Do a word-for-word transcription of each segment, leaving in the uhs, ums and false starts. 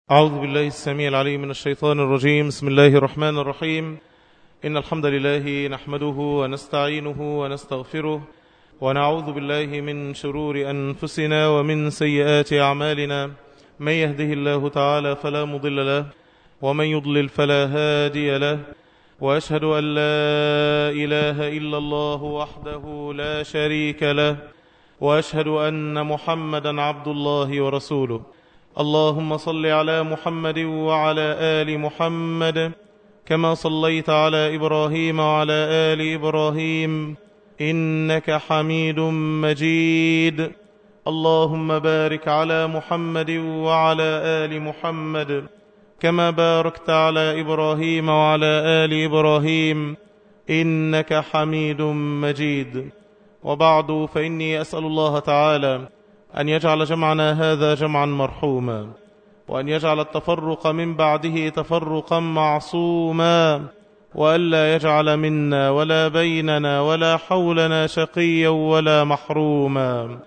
أعوذ بالله السميع العليم من الشيطان الرجيم. بسم الله الرحمن الرحيم. إن الحمد لله نحمده ونستعينه ونستغفره ونعوذ بالله من شرور أنفسنا ومن سيئات أعمالنا. من يهده الله تعالى فلا مضل له ومن يضلل فلا هادي له، وأشهد أن لا إله إلا الله وحده لا شريك له، وأشهد أن محمدا عبد الله ورسوله. اللهم صل على محمد وعلى آل محمد كما صليت على إبراهيم وعلى آل إبراهيم إنك حميد مجيد. اللهم بارك على محمد وعلى آل محمد كما باركت على إبراهيم وعلى آل إبراهيم إنك حميد مجيد. وبعد، فإني أسأل الله تعالى أن يجعل جمعنا هذا جمعا مرحوما، وأن يجعل التفرق من بعده تفرقا معصوما، وألا يجعل منا ولا بيننا ولا حولنا شقيا ولا محروما.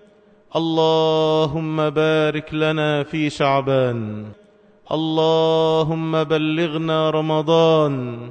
اللهم بارك لنا في شعبان، اللهم بلغنا رمضان،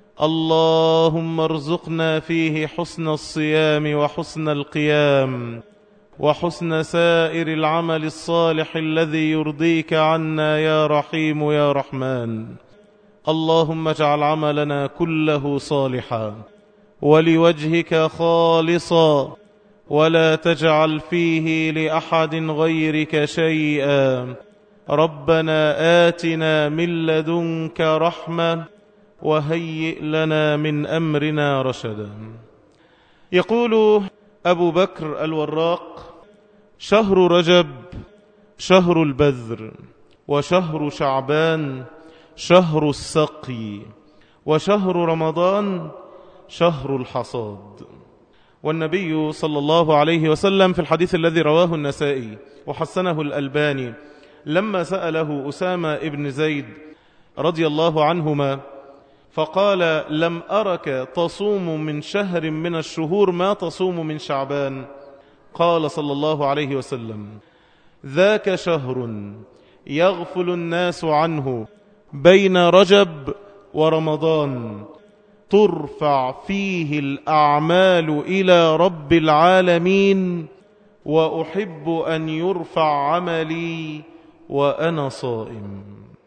اللهم ارزقنا فيه حسن الصيام وحسن القيام وحسن سائر العمل الصالح الذي يرضيك عنا يا رحيم يا رحمن. اللهم اجعل عملنا كله صالحا ولوجهك خالصا، ولا تجعل فيه لأحد غيرك شيئا. ربنا آتنا من لدنك رحمة وهيئ لنا من أمرنا رشدا. يقول أبو بكر الوراق: شهر رجب شهر البذر، وشهر شعبان شهر السقي، وشهر رمضان شهر الحصاد. والنبي صلى الله عليه وسلم في الحديث الذي رواه النسائي وحسنه الألباني لما سأله أسامة ابن زيد رضي الله عنهما فقال: لم أرك تصوم من شهر من الشهور ما تصوم من شعبان. قال صلى الله عليه وسلم: ذاك شهر يغفل الناس عنه بين رجب ورمضان، ترفع فيه الأعمال إلى رب العالمين، وأحب أن يرفع عملي وأنا صائم.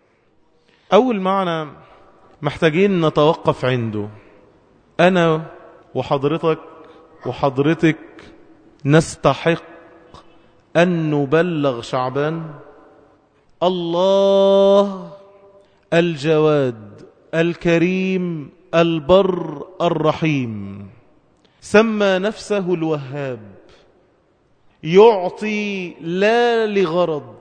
أول معنى محتاجين نتوقف عنده. أنا وحضرتك وحضرتك نستحق أن نبلغ شعبان. الله الجواد الكريم البر الرحيم سمى نفسه الوهاب، يعطي لا لغرض،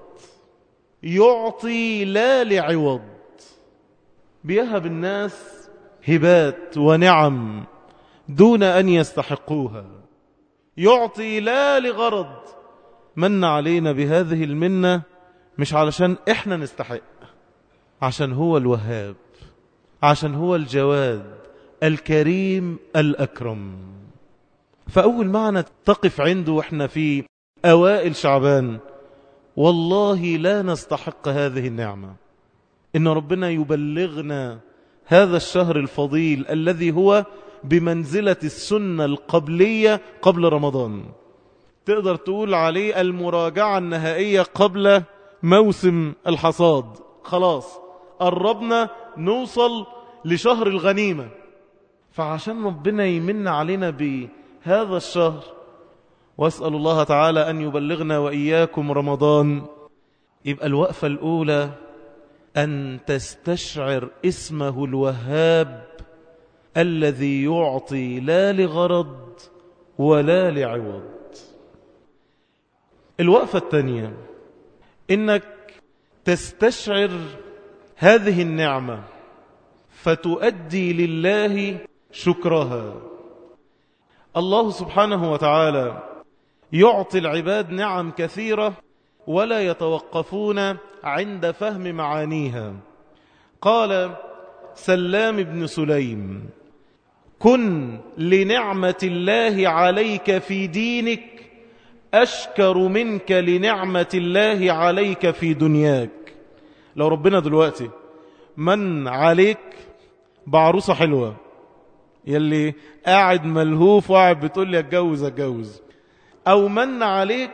يعطي لا لعوض، بيهب الناس هبات ونعم دون أن يستحقوها، يعطي لا لغرض. من علينا بهذه المنة مش علشان إحنا نستحق، عشان هو الوهاب، عشان هو الجواد الكريم الأكرم. فأول معنى تقف عنده وإحنا في أوائل شعبان: والله لا نستحق هذه النعمة، إن ربنا يبلغنا هذا الشهر الفضيل الذي هو بمنزلة السنة القبلية قبل رمضان. تقدر تقول عليه المراجعة النهائية قبل موسم الحصاد. خلاص قربنا نوصل لشهر الغنيمة. فعشان ربنا يمن علينا بهذا الشهر، واسأل الله تعالى أن يبلغنا وإياكم رمضان، يبقى الوقفة الأولى أن تستشعر اسمه الوهاب الذي يعطي لا لغرض ولا لعوض. الوقفة الثانية إنك تستشعر هذه النعمة فتؤدي لله شكرها. الله سبحانه وتعالى يعطي العباد نعم كثيرة ولا يتوقفون عند فهم معانيها. قال سلام بن سليم: كن لنعمة الله عليك في دينك أشكر منك لنعمة الله عليك في دنياك. لو ربنا دلوقتي من عليك بعروسة حلوة، يلي قاعد ملهوف وقاعد بتقول لي اتجوز اتجوز، او من عليك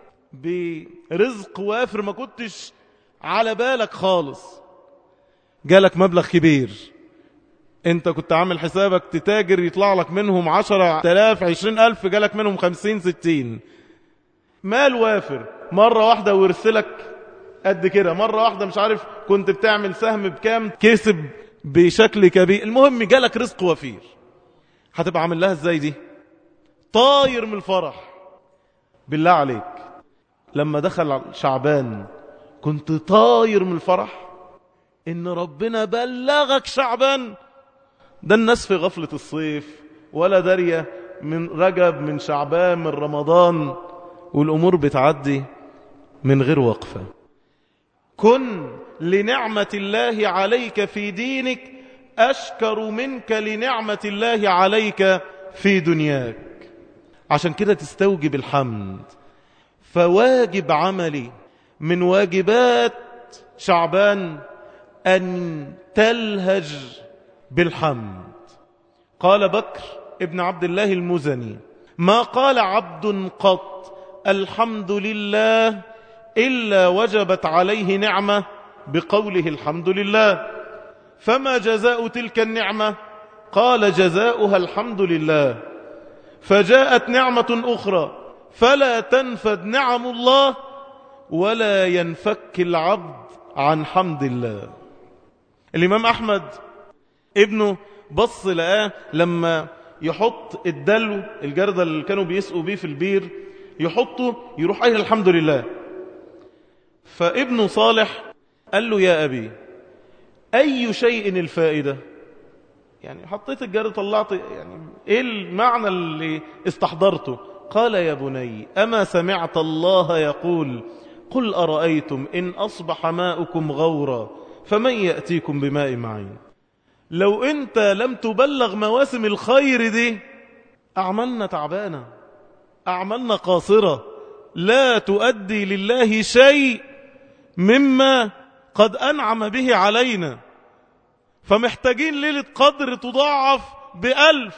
برزق وافر ما كنتش على بالك خالص، جالك مبلغ كبير، انت كنت عامل حسابك تتاجر يطلع لك منهم عشرة تلاف عشرين ألف، جالك منهم خمسين ستين، مال وافر، مرة واحدة ورثلك قد كده، مرة واحدة مش عارف كنت بتعمل سهم بكام كسب بشكل كبير، المهم جالك رزق وفير، هتبقى عامل لها ازاي دي؟ طاير من الفرح. بالله عليك لما دخل شعبان كنت طاير من الفرح ان ربنا بلغك شعبان؟ ده الناس في غفلة الصيف ولا دارية من رجب من شعبان من رمضان، والأمور بتعدي من غير وقفة. كن لنعمة الله عليك في دينك أشكر منك لنعمة الله عليك في دنياك، عشان كده تستوجب الحمد. فواجب عملي من واجبات شعبان أن تلهج بالحمد. قال بكر ابن عبد الله المزني: ما قال عبد قط الحمد لله إلا وجبت عليه نعمة بقوله الحمد لله، فما جزاء تلك النعمة؟ قال جزاؤها الحمد لله. فجاءت نعمة أخرى فلا تنفد نعم الله ولا ينفك العبد عن حمد الله. الإمام أحمد ابنه بص لقاه لما يحط الدلو الجردل اللي كانوا بيسقوا بيه في البير يحطه يروح قايل الحمد لله. فابنه صالح قال له: يا أبي أي شيء الفائدة؟ يعني حطيت الجردل طلعت، يعني إيه المعنى اللي استحضرته؟ قال: يا بني أما سمعت الله يقول: قل أرأيتم إن أصبح ماؤكم غورا فمن يأتيكم بماء معين. لو أنت لم تبلغ مواسم الخير دي، أعمالنا تعبانة، أعمالنا قاصرة، لا تؤدي لله شيء مما قد أنعم به علينا. فمحتاجين ليلة قدر تضاعف بألف،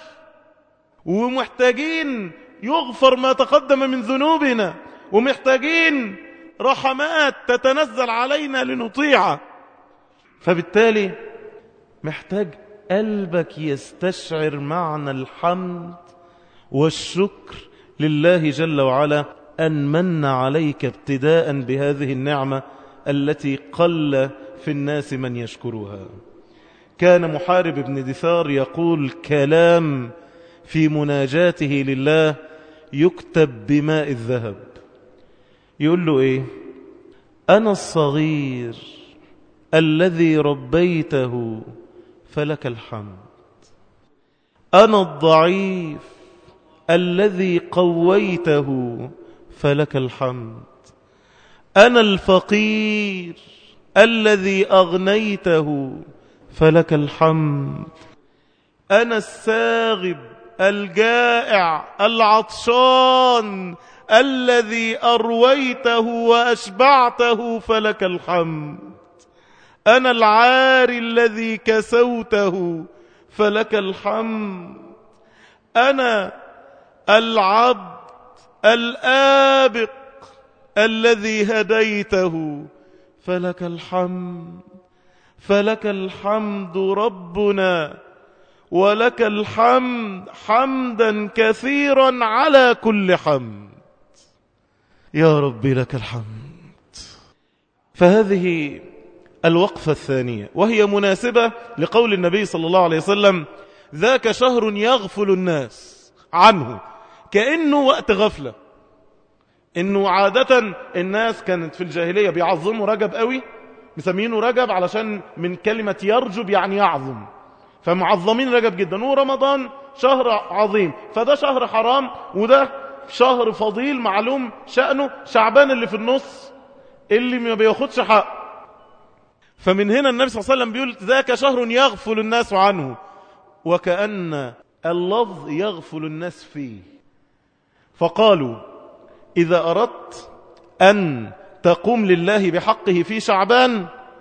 ومحتاجين يغفر ما تقدم من ذنوبنا، ومحتاجين رحمات تتنزل علينا لنطيع. فبالتالي محتاج قلبك يستشعر معنى الحمد والشكر لله جل وعلا أن من عليك ابتداء بهذه النعمة التي قل في الناس من يشكرها. كان محارب بن دثار يقول كلام في مناجاته لله يكتب بماء الذهب. يقول له إيه؟ أنا الصغير الذي ربيته فلك الحمد، أنا الضعيف الذي قويته فلك الحمد، أنا الفقير الذي أغنيته فلك الحمد، أنا الساغب الجائع العطشان الذي أرويته وأشبعته فلك الحمد، أنا العاري الذي كسوته فلك الحمد، أنا العبد الآبق الذي هديته فلك الحمد. فلك الحمد ربنا ولك الحمد حمدا كثيرا على كل حمد. يا ربي لك الحمد. فهذه الوقفة الثانية وهي مناسبة لقول النبي صلى الله عليه وسلم: ذاك شهر يغفل الناس عنه، كأنه وقت غفلة. إنه عادة الناس كانت في الجاهلية بيعظموا رجب قوي، مسمينه رجب علشان من كلمة يرجب يعني يعظم، فمعظمين رجب جدا. ورمضان شهر عظيم، فده شهر حرام وده شهر فضيل معلوم شأنه. شعبان اللي في النص اللي ما بياخدش حق. فمن هنا النبي صلى الله عليه وسلم بيقول: ذاك شهر يغفل الناس عنه، وكأن اللفظ يغفل الناس فيه. فقالوا: إذا أردت أن تقوم لله بحقه في شعبان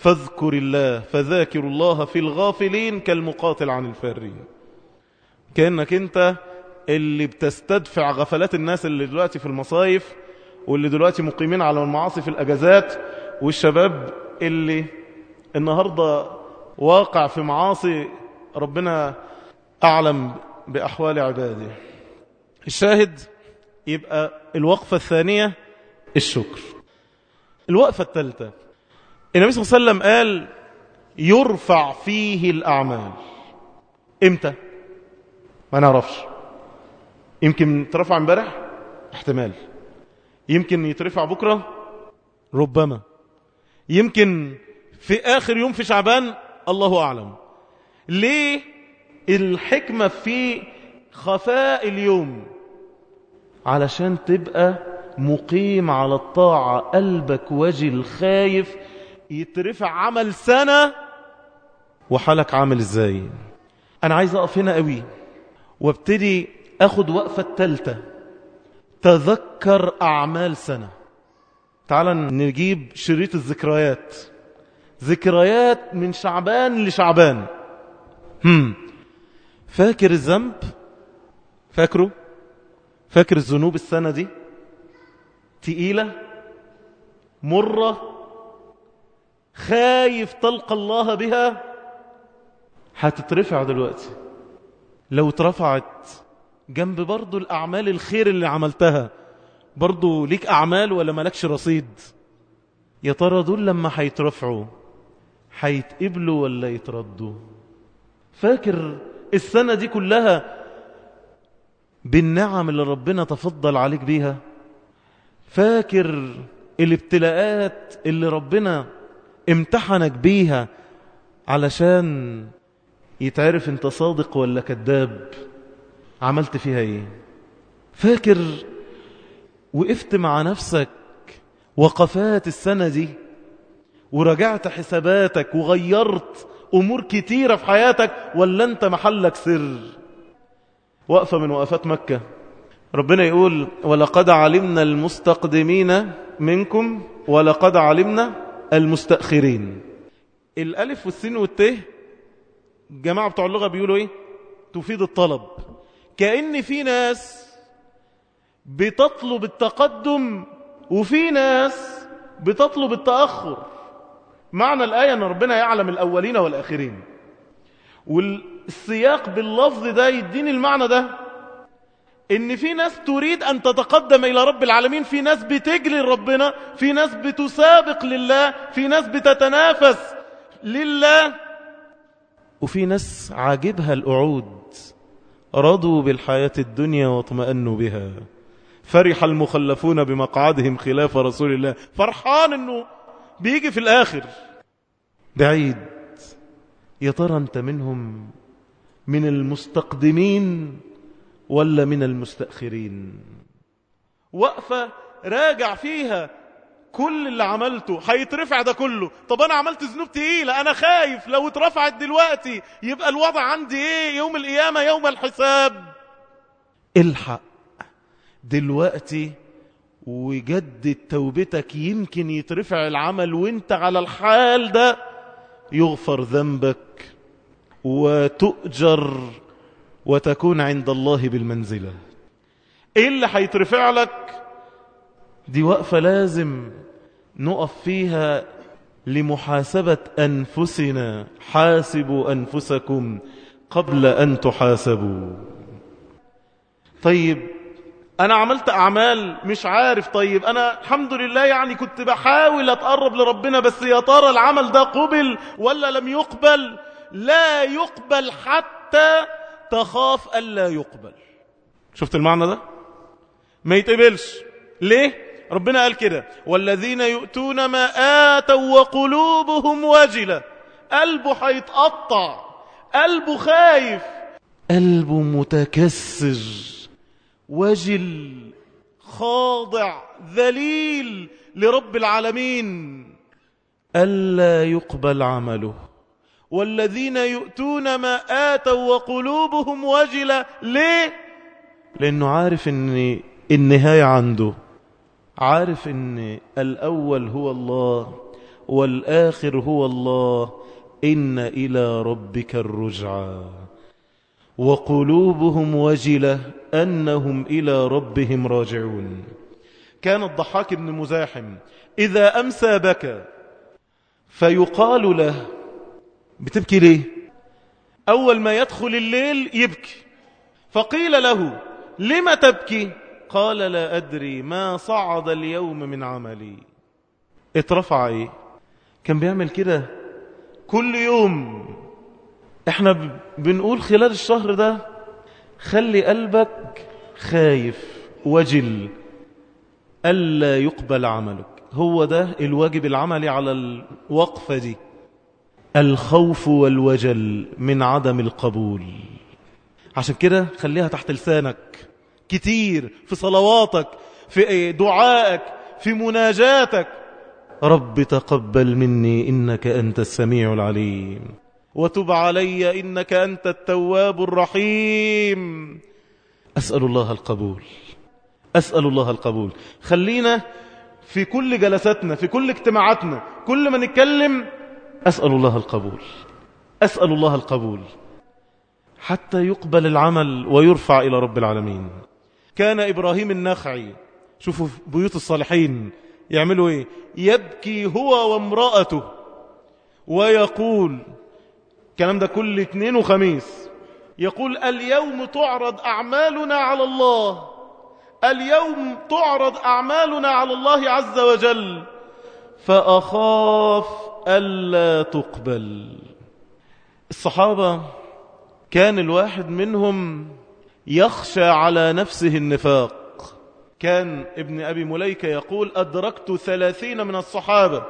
فاذكر الله فذاكر الله في الغافلين كالمقاتل عن الفارين. كأنك انت اللي بتستدفع غفلات الناس اللي دلوقتي في المصايف، واللي دلوقتي مقيمين على المعاصي في الأجازات، والشباب اللي النهاردة واقع في معاصي ربنا أعلم بأحوال عباده. الشاهد يبقى الوقفة الثانية الشكر. الوقفة الثالثة النبي صلى الله عليه وسلم قال يرفع فيه الأعمال. امتى؟ ما نعرفش. يمكن ترفع امبارح، احتمال. يمكن يترفع بكرة، ربما. يمكن في آخر يوم في شعبان، الله أعلم. ليه الحكمة في خفاء اليوم؟ علشان تبقى مقيم على الطاعة، قلبك وجل خايف يترفع عمل سنة وحالك عامل ازاي. انا عايز اقف هنا قوي وابتدي اخد وقفة التالتة، تذكر اعمال سنة. تعال نجيب شريط الذكريات، ذكريات من شعبان لشعبان. هم فاكر الذنب؟ فاكره؟ فاكر الذنوب السنة دي تقيلة مرة، خايف تلقى الله بها؟ هتترفع دلوقتي. لو اترفعت جنب برضو الأعمال الخير اللي عملتها، برضو ليك أعمال ولا مالكش رصيد؟ يا ترى دول لما هيترفعوا هيتقبلوا ولا يتردوا؟ فاكر السنة دي كلها بالنعم اللي ربنا تفضل عليك بيها؟ فاكر الابتلاءات اللي ربنا امتحنك بيها علشان يتعرف انت صادق ولا كذاب؟ عملت فيها ايه؟ فاكر وقفت مع نفسك وقفات السنة دي ورجعت حساباتك وغيرت امور كتيرة في حياتك، ولا انت محلك سر؟ وقفة من وقفات مكة ربنا يقول ولقد علمنا المستقدمين منكم ولقد علمنا المستأخرين. الألف والسين والته جماعة بتوع اللغة بيقولوا ايه؟ تفيد الطلب. كأن في ناس بتطلب التقدم وفي ناس بتطلب التأخر. معنى الآية أن ربنا يعلم الأولين والآخرين، والسياق باللفظ ده يديني المعنى ده، ان في ناس تريد ان تتقدم الى رب العالمين، في ناس بتجري ربنا، في ناس بتسابق لله، في ناس بتتنافس لله، وفي ناس عاجبها القعود، رضوا بالحياة الدنيا واطمأنوا بها. فرح المخلفون بمقعدهم خلاف رسول الله، فرحان انه بيجي في الاخر. بعيد. يا ترى انت منهم، من المستقدمين ولا من المستأخرين؟ وقفة راجع فيها كل اللي عملته. هيترفع ده كله. طب انا عملت ذنوب تقيلة، انا خايف لو اترفعت دلوقتي يبقى الوضع عندي ايه يوم القيامة يوم الحساب؟ الحق دلوقتي وجدد توبتك، يمكن يترفع العمل وانت على الحال ده، يغفر ذنبك وتؤجر وتكون عند الله بالمنزلة. ايه اللي هيترفع لك؟ دي وقفة لازم نقف فيها لمحاسبة أنفسنا. حاسبوا أنفسكم قبل أن تحاسبوا. طيب أنا عملت أعمال مش عارف، طيب أنا الحمد لله يعني كنت بحاول أتقرب لربنا، بس يا ترى العمل ده قبل ولا لم يقبل؟ لا يقبل حتى تخاف ألا يقبل. شفت المعنى ده؟ ما يتقبلش. ليه؟ ربنا قال كده والذين يؤتون ما آتوا وقلوبهم وجلة. قلبه هيتقطع، قلبه خايف، قلبه متكسر، وجل، خاضع، ذليل لرب العالمين، ألا يقبل عمله. والذين يؤتون ما آتوا وقلوبهم وجلة. ليه؟ لأنه عارف أن النهاية عنده، عارف أن الأول هو الله والآخر هو الله، إن إلى ربك الرجعى وقلوبهم وجلة أنهم إلى ربهم راجعون. كان الضحاك بن مزاحم إذا أمسى بكى، فيقال له: بتبكي ليه؟ أول ما يدخل الليل يبكي، فقيل له: لم تبكي؟ قال: لا أدري ما صعد اليوم من عملي. اترفع ايه؟ كان بيعمل كده كل يوم. احنا بنقول خلال الشهر ده خلي قلبك خايف وجل ألا يقبل عملك. هو ده الواجب العملي على الوقفة دي، الخوف والوجل من عدم القبول. عشان كده خليها تحت لسانك كتير، في صلواتك، في دعائك، في مناجاتك: رب تقبل مني إنك أنت السميع العليم، وتب علي إنك أنت التواب الرحيم. أسأل الله القبول، أسأل الله القبول. خلينا في كل جلساتنا، في كل اجتماعاتنا، كل ما نتكلم: أسأل الله القبول، أسأل الله القبول، حتى يقبل العمل ويرفع إلى رب العالمين. كان إبراهيم النخعي، شوفوا بيوت الصالحين يعملوا إيه، يبكي هو وامرأته ويقول، الكلام ده كل اثنين وخميس، يقول: اليوم تعرض أعمالنا على الله، اليوم تعرض أعمالنا على الله عز وجل، فأخاف ألا تقبل. الصحابة كان الواحد منهم يخشى على نفسه النفاق. كان ابن أبي مليكة يقول: أدركت ثلاثين من الصحابة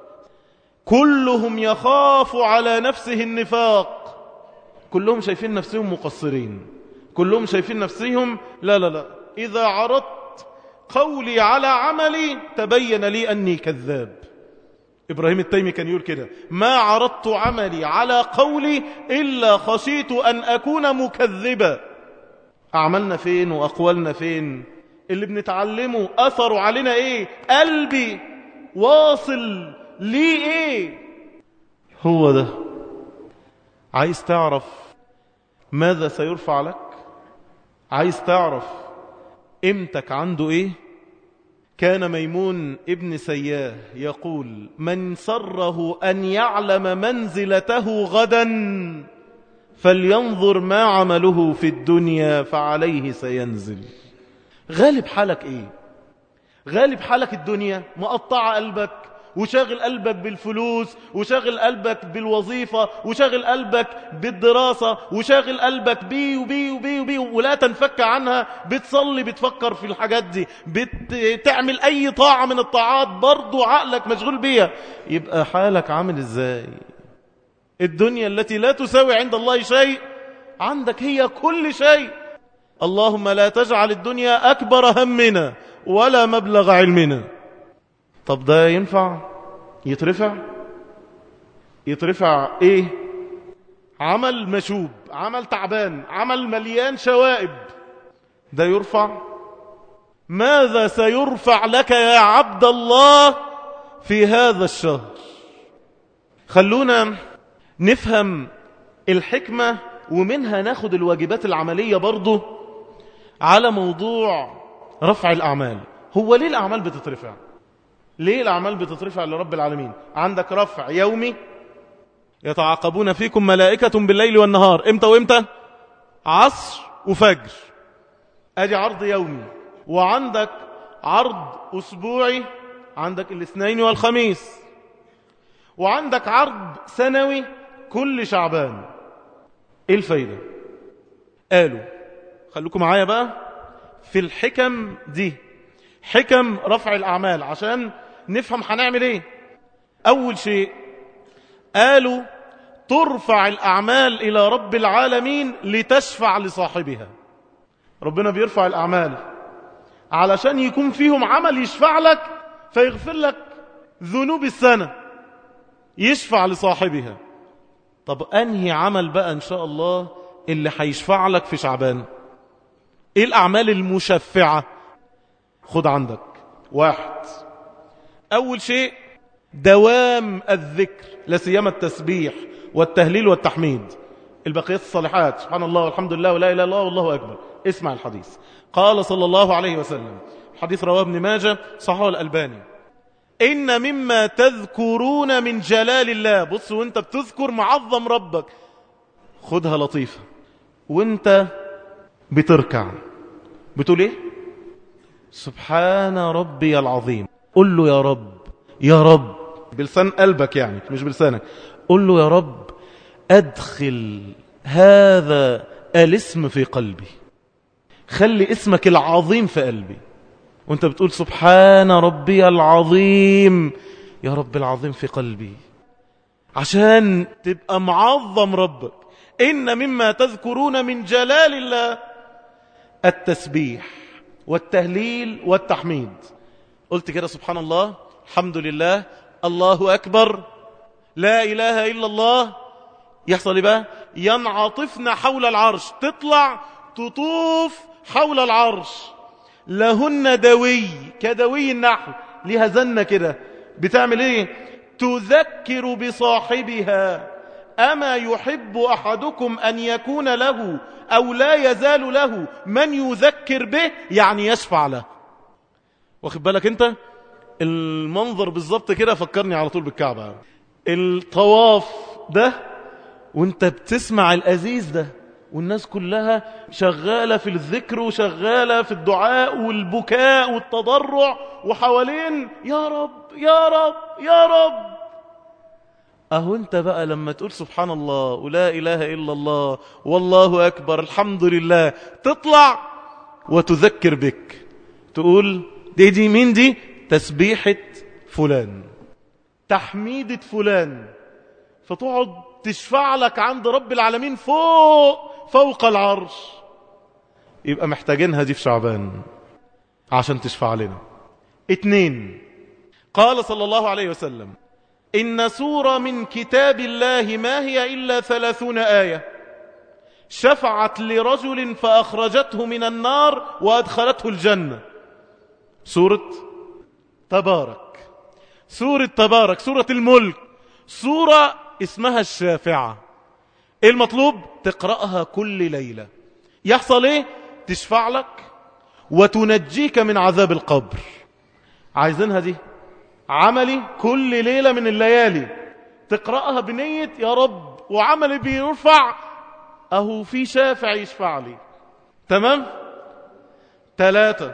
كلهم يخاف على نفسه النفاق، كلهم شايفين نفسهم مقصرين، كلهم شايفين نفسهم لا لا لا إذا عرضت قولي على عملي تبين لي أني كذاب. إبراهيم التيمي كان يقول كده: ما عرضت عملي على قولي إلا خشيت أن أكون مكذبا. أعملنا فين وأقوالنا فين؟ اللي بنتعلمه أثره علينا إيه؟ قلبي واصل ليه إيه؟ هو ده. عايز تعرف ماذا سيرفع لك؟ عايز تعرف قيمتك عنده إيه؟ كان ميمون ابن سياه يقول: من سره أن يعلم منزلته غدا فلينظر ما عمله في الدنيا فعليه سينزل. غالب حالك إيه؟ غالب حالك الدنيا مقطع قلبك، وشاغل قلبك بالفلوس، وشاغل قلبك بالوظيفة، وشاغل قلبك بالدراسة، وشاغل قلبك بي وبي وبي وبي ولا تنفك عنها. بتصلي بتفكر في الحاجات دي، بتعمل أي طاعة من الطاعات برضو عقلك مشغول بيها. يبقى حالك عامل إزاي؟ الدنيا التي لا تساوي عند الله شيء عندك هي كل شيء. اللهم لا تجعل الدنيا أكبر همنا ولا مبلغ علمنا. طب ده ينفع يترفع؟ يترفع ايه؟ عمل مشوب، عمل تعبان، عمل مليان شوائب، ده يرفع؟ ماذا سيرفع لك يا عبد الله في هذا الشهر؟ خلونا نفهم الحكمة ومنها ناخد الواجبات العملية برضو على موضوع رفع الأعمال. هو ليه الأعمال بتترفع؟ ليه الأعمال بتترفع لرب العالمين؟ عندك رفع يومي، يتعاقبون فيكم ملائكة بالليل والنهار. امتى وامتى؟ عصر وفجر، ادي عرض يومي. وعندك عرض أسبوعي، عندك الاثنين والخميس. وعندك عرض سنوي كل شعبان. ايه الفايدة؟ قالوا خلوكم معايا بقى في الحكم دي، حكم رفع الأعمال، عشان نفهم هنعمل ايه. أول شيء قالوا ترفع الأعمال إلى رب العالمين لتشفع لصاحبها. ربنا بيرفع الأعمال علشان يكون فيهم عمل يشفع لك فيغفر لك ذنوب السنة، يشفع لصاحبها. طب أنهي عمل بقى إن شاء الله اللي هيشفع لك في شعبان؟ إيه الأعمال المشفعة؟ خد عندك واحد، أول شيء دوام الذكر، لا سيما التسبيح والتهليل والتحميد، البقيات الصالحات، سبحان الله والحمد لله ولا إله إلا الله والله أكبر. اسمع الحديث. قال صلى الله عليه وسلم، حديث رواه ابن ماجه صححه الألباني: إن مما تذكرون من جلال الله. بص، وانت بتذكر معظم ربك، خدها لطيفة، وانت بتركع بتقول ايه؟ سبحان ربي العظيم. قل له يا رب، يا رب بلسان قلبك يعني مش بلسانك، قل له يا رب أدخل هذا الاسم في قلبي، خلي اسمك العظيم في قلبي. وانت بتقول سبحان ربي العظيم، يا رب العظيم في قلبي، عشان تبقى معظم ربك. إن مما تذكرون من جلال الله التسبيح والتهليل والتحميد. قلت كده سبحان الله، الحمد لله، الله أكبر، لا إله إلا الله، يحصل إيه بقى؟ ينعطفن حول العرش، تطلع تطوف حول العرش. لهن دوي كدوي النحل، ليها زنة كده بتعمل ايه؟ تذكر بصاحبها. أما يحب أحدكم أن يكون له أو لا يزال له من يذكر به، يعني يشفع له. واخد بالك انت المنظر بالظبط كده؟ فكرني على طول بالكعبة، الطواف ده وانت بتسمع الأزيز ده، والناس كلها شغالة في الذكر وشغالة في الدعاء والبكاء والتضرع، وحوالين يا رب يا رب يا رب. اهو انت بقى لما تقول سبحان الله ولا إله إلا الله والله أكبر الحمد لله، تطلع وتذكر بك، تقول دي دي مين دي؟ تسبيحة فلان، تحميدة فلان، فتقعد تشفع لك عند رب العالمين فوق فوق العرش. يبقى محتاجينها دي في شعبان عشان تشفع لنا. اتنين، قال صلى الله عليه وسلم: إن سورة من كتاب الله ما هي إلا ثلاثون آية شفعت لرجل فأخرجته من النار وأدخلته الجنة. سورة تبارك، سورة تبارك، سورة الملك، سورة اسمها الشافعة. ايه المطلوب؟ تقرأها كل ليلة. يحصل ايه؟ تشفع لك وتنجيك من عذاب القبر. عايزينها دي عملي كل ليلة من الليالي، تقرأها بنية يا رب وعملي بيرفع، اهو في شافع يشفع لي. تمام؟ ثلاثة،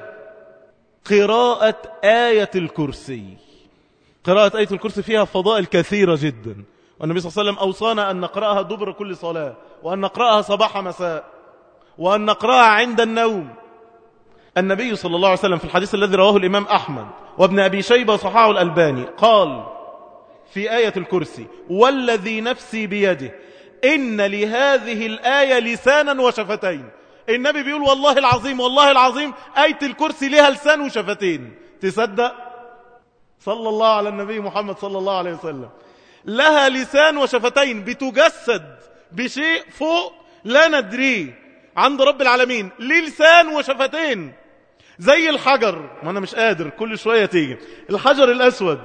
قراءة آية الكرسي. قراءة آية الكرسي فيها فضائل كثيرة جدا، والنبي صلى الله عليه وسلم أوصانا أن نقرأها دبر كل صلاة، وأن نقرأها صباح مساء، وأن نقرأها عند النوم. النبي صلى الله عليه وسلم في الحديث الذي رواه الإمام أحمد وابن أبي شيبة صححه الألباني قال في آية الكرسي: والذي نفسي بيده إن لهذه الآية لسانا وشفتين. النبي بيقول والله العظيم والله العظيم آية الكرسي لها لسان وشفتين. تصدق؟ صلى الله على النبي محمد صلى الله عليه وسلم. لها لسان وشفتين، بتجسد بشيء فوق لا ندريه عند رب العالمين، ليه لسان وشفتين. زي الحجر، ما أنا مش قادر كل شوية تيجي، الحجر الأسود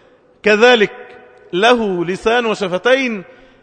كذلك له لسان وشفتين،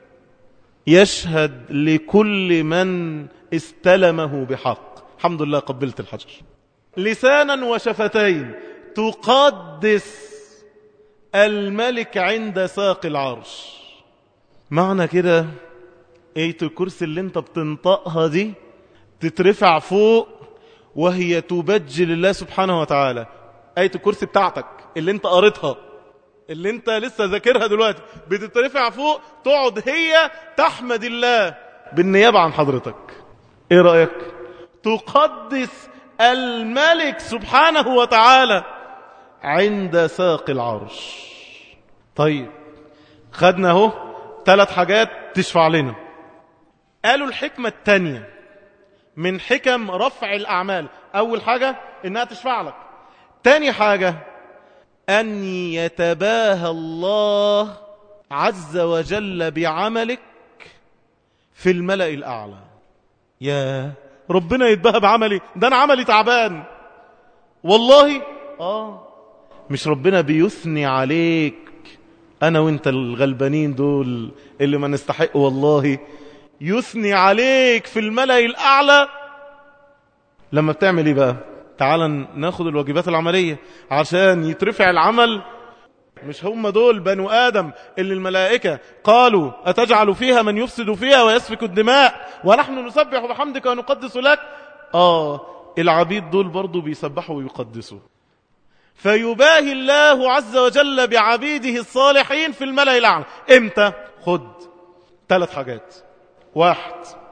يشهد لكل من استلمه بحق. الحمد لله قبلت الحجر. لسانا وشفتين، تقدس الملك عند ساق العرش. معنى كده آية الكرسي اللي انت بتنطقها دي تترفع فوق وهي تبجل الله سبحانه وتعالى. آية الكرسي بتاعتك اللي انت قريتها اللي انت لسه ذاكرها دلوقتي بتترفع فوق، تقعد هي تحمد الله بالنيابة عن حضرتك. ايه رأيك؟ تقدس الملك سبحانه وتعالى عند ساق العرش. طيب خدنا اهو ثلاث حاجات تشفع لنا. قالوا الحكمة التانية من حكم رفع الأعمال، أول حاجة إنها تشفع لك، تاني حاجة أن يتباهى الله عز وجل بعملك في الملأ الأعلى. يا ربنا يتباهى بعملي، ده أنا عملي تعبان والله. آه مش ربنا بيثني عليك أنا وإنت الغلبانين دول اللي ما نستحق والله يثني عليك في الملأ الأعلى. لما بتعمل إيه بقى؟ تعال ناخد الواجبات العملية عشان يترفع العمل. مش هم دول بنو آدم اللي الملائكة قالوا أتجعل فيها من يفسد فيها ويسفك الدماء ونحن نسبح بحمدك ونقدس لك؟ آه العبيد دول برضو بيسبحوا ويقدسوا. فيباهي الله عز وجل بعبيده الصالحين في الملأ الأعلى. إمتى؟ خد ثلاث حاجات. واحد،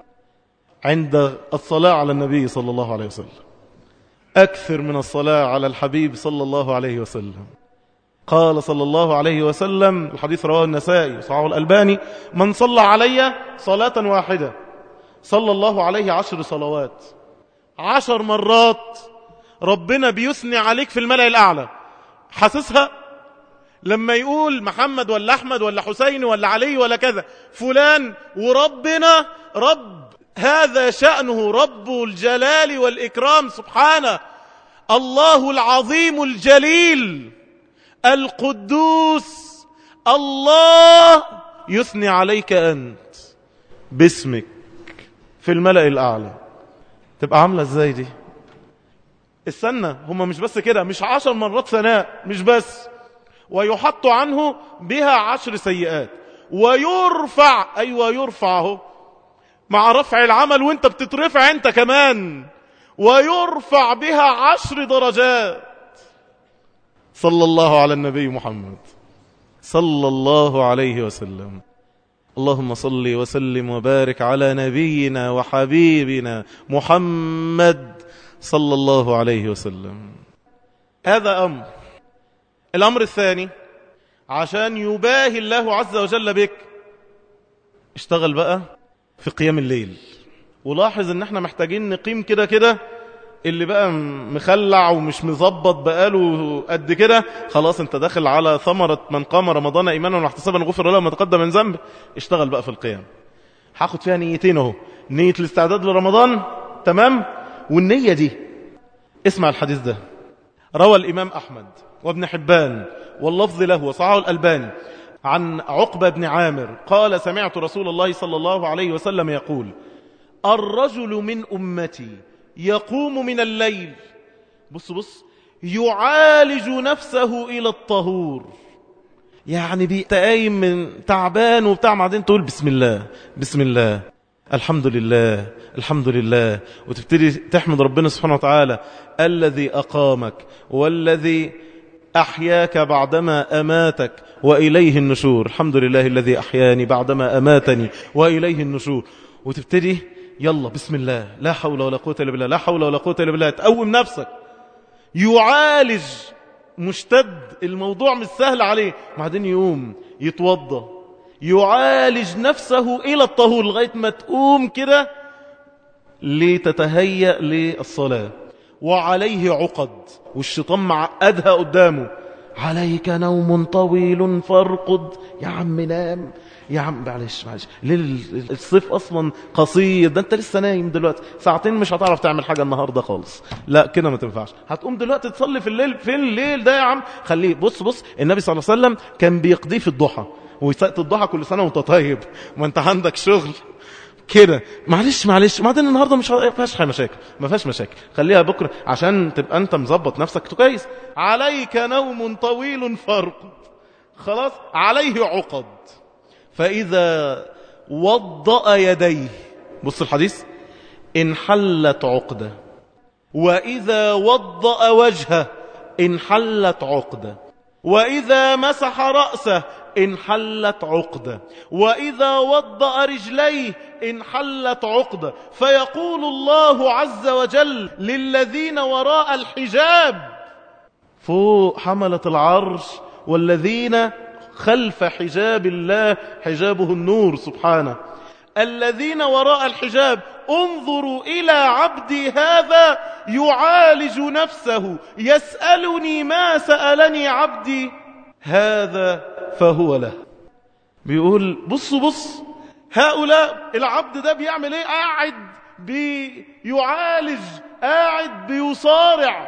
عند الصلاة على النبي صلى الله عليه وسلم، أكثر من الصلاة على الحبيب صلى الله عليه وسلم. قال صلى الله عليه وسلم، الحديث رواه النسائي وصححه الألباني: من صلى علي صلاة واحدة صلى الله عليه عشر صلوات. عشر مرات ربنا بيثني عليك في الملأ الأعلى. حاسسها؟ لما يقول محمد ولا أحمد ولا حسين ولا علي ولا كذا فلان، وربنا رب هذا شأنه، رب الجلال والإكرام سبحانه، الله العظيم الجليل القدوس، الله يثني عليك أنت باسمك في الملأ الأعلى. تبقى عاملة ازاي دي؟ السنة هم مش بس كده، مش عشر مرات ثناء، مش بس، ويحط عنه بها عشر سيئات ويرفع. أيوة يرفعه مع رفع العمل وانت بتترفع انت كمان، ويرفع بها عشر درجات. صلى الله على النبي محمد صلى الله عليه وسلم. اللهم صل وسلم وبارك على نبينا وحبيبنا محمد صلى الله عليه وسلم. هذا أمر. الأمر الثاني، عشان يباهي الله عز وجل بك، اشتغل بقى في قيام الليل. ولاحظ ان احنا محتاجين نقيم كده كده. اللي بقى مخلع ومش مظبط بقاله قد كده، خلاص انت داخل على ثمرة من قام رمضان ايمانا واحتسابا غفر له ما تقدم من ذنبه. اشتغل بقى في القيام. هاخد فيها نيتين اهو، نية الاستعداد لرمضان، تمام، والنية دي. اسمع الحديث ده، روى الإمام أحمد وابن حبان واللفظ له وصححه الألباني عن عقبة بن عامر قال: سمعت رسول الله صلى الله عليه وسلم يقول: الرجل من أمتي يقوم من الليل، بص بص، يعالج نفسه إلى الطهور. يعني بيتقايم من تعبان وبتاع، بعدين تقول بسم الله بسم الله الحمد لله الحمد لله، وتبتدي تحمد ربنا سبحانه وتعالى الذي أقامك والذي أحياك بعدما أماتك وإليه النشور. الحمد لله الذي أحياني بعدما أماتني وإليه النشور. وتبتدي يلا بسم الله، لا حول ولا قوة إلا بالله، لا حول ولا قوة إلا بالله. تقوم نفسك، يعالج، مشتد، الموضوع مش سهل عليه. بعدين يقوم يتوضى، يعالج نفسه إلى الطهور لغاية ما تقوم كده لتتهيأ للصلاة. وعليه عقد، والشيطان معقدها قدامه: عليك نوم طويل فارقد. يا عم نام، يا عم معلش معلش، الصيف اصلا قصير، ده انت لسه نايم دلوقتي ساعتين، مش هتعرف تعمل حاجه النهارده خالص. لا كده ما تنفعش، هتقوم دلوقتي تصلي في الليل. فين الليل ده يا عم؟ خليه. بص بص، النبي صلى الله عليه وسلم كان بيقضيه في الضحى، ويسقط الضحى كل سنه وانت طيب، ما انت عندك شغل كده. معلش معلش، بعدين النهارده مش ما فيهاش مشاكل، ما فيهاش مشاكل، خليها بكره عشان تبقى انت مظبط نفسك كويس. عليك نوم طويل فارقد، خلاص. عليه عقد، فإذا وضأ يديه، بص الحديث، انحلت عقدة. وإذا وضأ وجهه انحلت عقدة. وإذا مسح رأسه انحلت عقدة. وإذا وضأ رجليه انحلت عقدة. فيقول الله عز وجل للذين وراء الحجاب، فوق حملة العرش والذين خلف حجاب الله، حجابه النور سبحانه، الذين وراء الحجاب: انظروا إلى عبدي هذا يعالج نفسه، يسألني ما سألني عبدي هذا فهو له. بيقول بص بص، هؤلاء العبد ده بيعمل ايه؟ قاعد بيعالج، قاعد بيصارع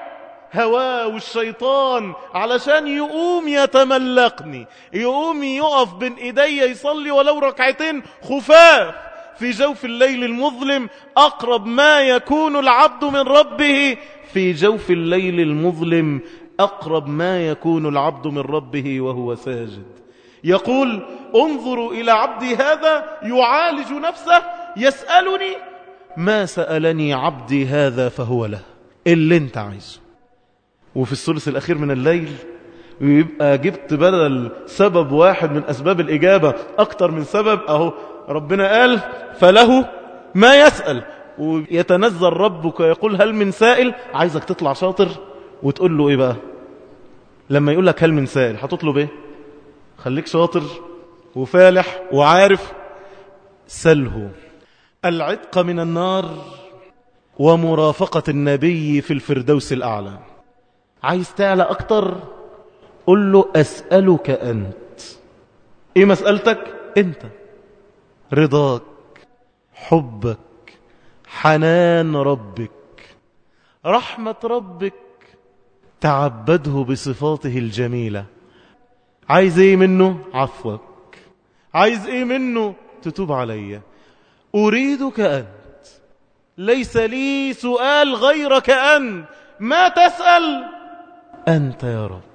هواه والشيطان علشان يقوم يتملقني، يقوم يقف بين ايدي يصلي ولو ركعتين خفاف في جوف الليل المظلم. أقرب ما يكون العبد من ربه في جوف الليل المظلم، أقرب ما يكون العبد من ربه وهو ساجد. يقول انظروا إلى عبدي هذا يعالج نفسه يسألني ما سألني عبدي هذا فهو له، اللي انت عايزه. وفي الثلث الأخير من الليل ويبقى جبت بدل سبب واحد من أسباب الإجابة أكتر من سبب. أهو ربنا قال فله ما يسأل، ويتنزل ربك يقول هل من سائل. عايزك تطلع شاطر وتقول له إيه بقى لما يقول لك هل من سائل؟ هتطلب إيه؟ خليك شاطر وفالح وعارف. سله العتق من النار ومرافقة النبي في الفردوس الأعلى. عايز تعلى أكتر؟ قل له أسألك أنت. إيه مسألتك؟ أنت رضاك، حبك، حنان ربك، رحمة ربك، تعبده بصفاته الجميلة. عايز ايه منه؟ عفوك. عايز ايه منه؟ تتوب علي. أريدك أنت، ليس لي سؤال غيرك أنت. ما تسأل أنت يا رب.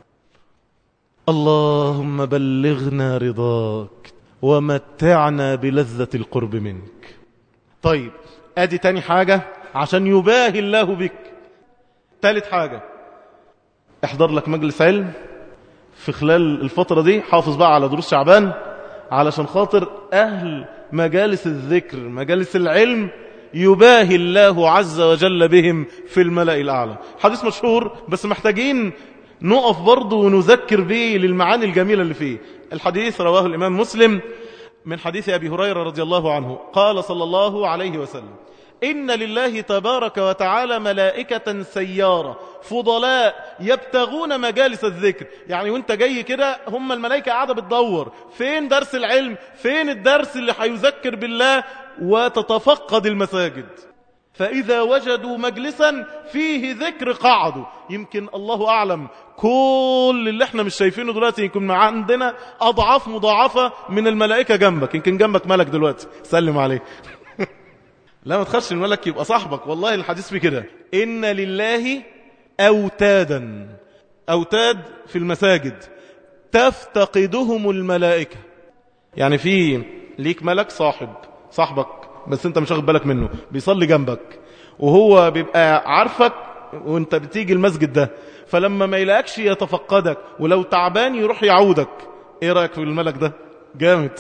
اللهم بلغنا رضاك ومتعنا بلذة القرب منك. طيب ادي تاني حاجة عشان يباهي الله بك. تالت حاجة، احضر لك مجلس علم في خلال الفترة دي. حافظ بقى على دروس شعبان علشان خاطر أهل مجالس الذكر مجالس العلم يباهي الله عز وجل بهم في الملأ الأعلى. حديث مشهور بس محتاجين نقف برضه ونذكر به للمعاني الجميلة اللي فيه. الحديث رواه الإمام مسلم من حديث أبي هريرة رضي الله عنه قال صلى الله عليه وسلم إن لله تبارك وتعالى ملائكة سيارة فضلاء يبتغون مجالس الذكر. يعني وانت جاي كده هم الملائكة قاعدة بتدور فين درس العلم، فين الدرس اللي هيذكر بالله، وتتفقد المساجد. فإذا وجدوا مجلسا فيه ذكر قعدوا. يمكن الله أعلم كل اللي احنا مش شايفينه دلوقتي يكون مع عندنا أضعاف مضاعفة من الملائكة جنبك. يمكن جنبك ملك دلوقتي سلم عليه. لا ما تخش الملك يبقى صاحبك. والله الحديث في كده إن لله أوتادا، أوتاد في المساجد تفتقدهم الملائكة. يعني في ليك ملك صاحب صاحبك بس انت مش واخد بالك منه، بيصلي جنبك وهو بيبقى عارفك وانت بتيجي المسجد ده، فلما ما يلاقكش يتفقدك، ولو تعبان يروح يعودك. ايه رأيك في الملك ده؟ جامد.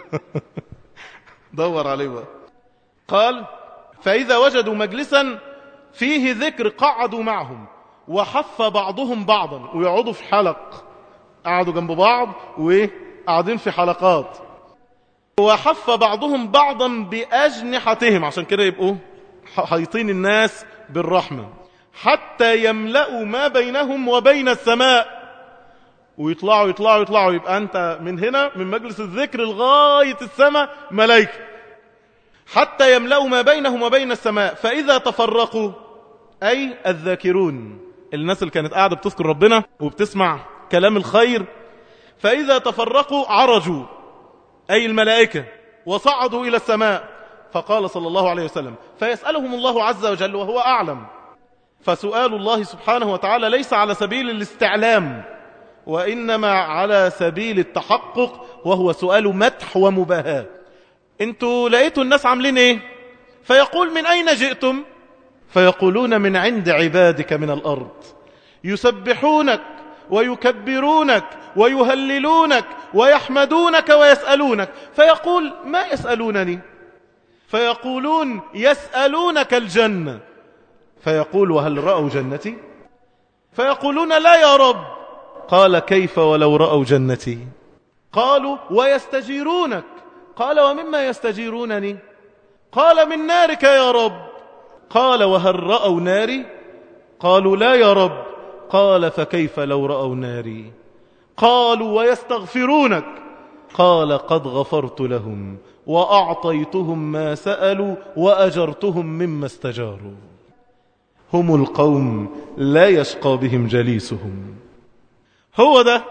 دور عليه بقى. قال فإذا وجدوا مجلسا فيه ذكر قعدوا معهم وحف بعضهم بعضا. ويقعدوا في حلق، قعدوا جنب بعض وقاعدين في حلقات. وحف بعضهم بعضا بأجنحتهم، عشان كده يبقوا حيطين الناس بالرحمة، حتى يملأوا ما بينهم وبين السماء. ويطلعوا يطلعوا يطلعوا يبقى أنت من هنا من مجلس الذكر لغاية السماء ملائكة، حتى يملأوا ما بينهم وبين السماء. فإذا تفرقوا أي الذاكرون، الناس اللي كانت قاعدة بتذكر ربنا وبتسمع كلام الخير، فإذا تفرقوا عرجوا أي الملائكة وصعدوا إلى السماء. فقال صلى الله عليه وسلم فيسألهم الله عز وجل وهو أعلم. فسؤال الله سبحانه وتعالى ليس على سبيل الاستعلام وإنما على سبيل التحقق، وهو سؤال مدح ومباهاة. انتوا لقيتوا الناس عاملين ايه؟ فيقول من أين جئتم؟ فيقولون من عند عبادك من الأرض يسبحونك ويكبرونك ويهللونك ويحمدونك ويسألونك. فيقول ما يسألونني؟ فيقولون يسألونك الجنة. فيقول وهل رأوا جنتي؟ فيقولون لا يا رب. قال كيف ولو رأوا جنتي؟ قالوا ويستجيرونك. قال ومما يستجيرونني؟ قال من نارك يا رب. قال وهل رأوا ناري؟ قالوا لا يا رب. قال فكيف لو رأوا ناري؟ قالوا ويستغفرونك. قال قد غفرت لهم وأعطيتهم ما سألوا وأجرتهم مما استجاروا. هم القوم لا يشقى بهم جليسهم. هو ده.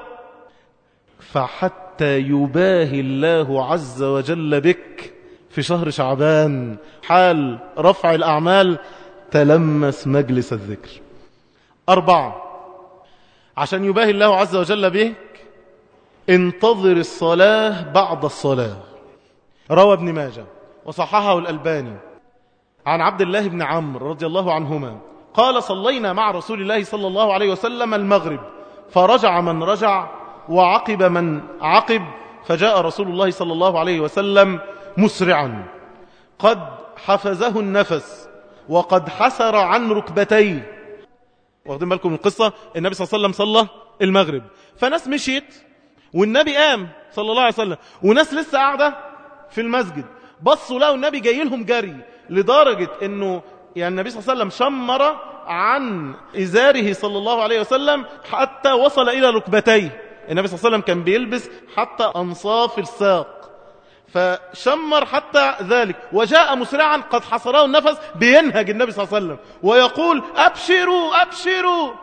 فحتى يباهي الله عز وجل بك في شهر شعبان حال رفع الأعمال، تلمس مجلس الذكر. أربعة، عشان يباهي الله عز وجل بك انتظر الصلاة بعد الصلاة. روى ابن ماجه وصححه الألباني عن عبد الله بن عمرو رضي الله عنهما قال: صلينا مع رسول الله صلى الله عليه وسلم المغرب، فرجع من رجع وعقب من عقب، فجاء رسول الله صلى الله عليه وسلم مسرعا قد حفزه النفس وقد حسر عن ركبتيه. واخدين بالكم من القصة؟ النبي صلى الله عليه وسلم صلى المغرب، فناس مشيت والنبي قام صلى الله عليه وسلم، وناس لسه قاعدة في المسجد بصوا لقوا النبي جاي لهم جري، لدرجة انه يعني النبي صلى الله عليه وسلم شمر عن إزاره صلى الله عليه وسلم حتى وصل إلى ركبتيه. النبي صلى الله عليه وسلم كان بيلبس حتى أنصاف الساق، فشمر حتى ذلك، وجاء مسرعا قد حصره النفس، بينهج النبي صلى الله عليه وسلم ويقول: أبشروا أبشروا،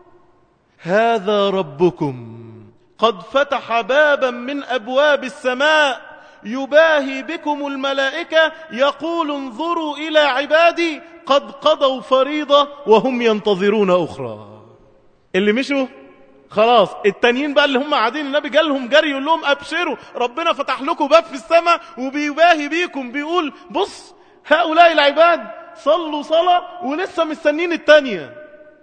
هذا ربكم قد فتح بابا من أبواب السماء يباهي بكم الملائكة، يقول: انظروا إلى عبادي قد قضوا فريضة وهم ينتظرون أخرى. اللي مشوا خلاص، التانيين بقى اللي هم قاعدين النبي جالهم جري يقول لهم: أبشروا، ربنا فتح لكم باب في السماء وبيباهي بيكم، بيقول: بص هؤلاء العباد صلوا صلاة ولسه مستنين التانية.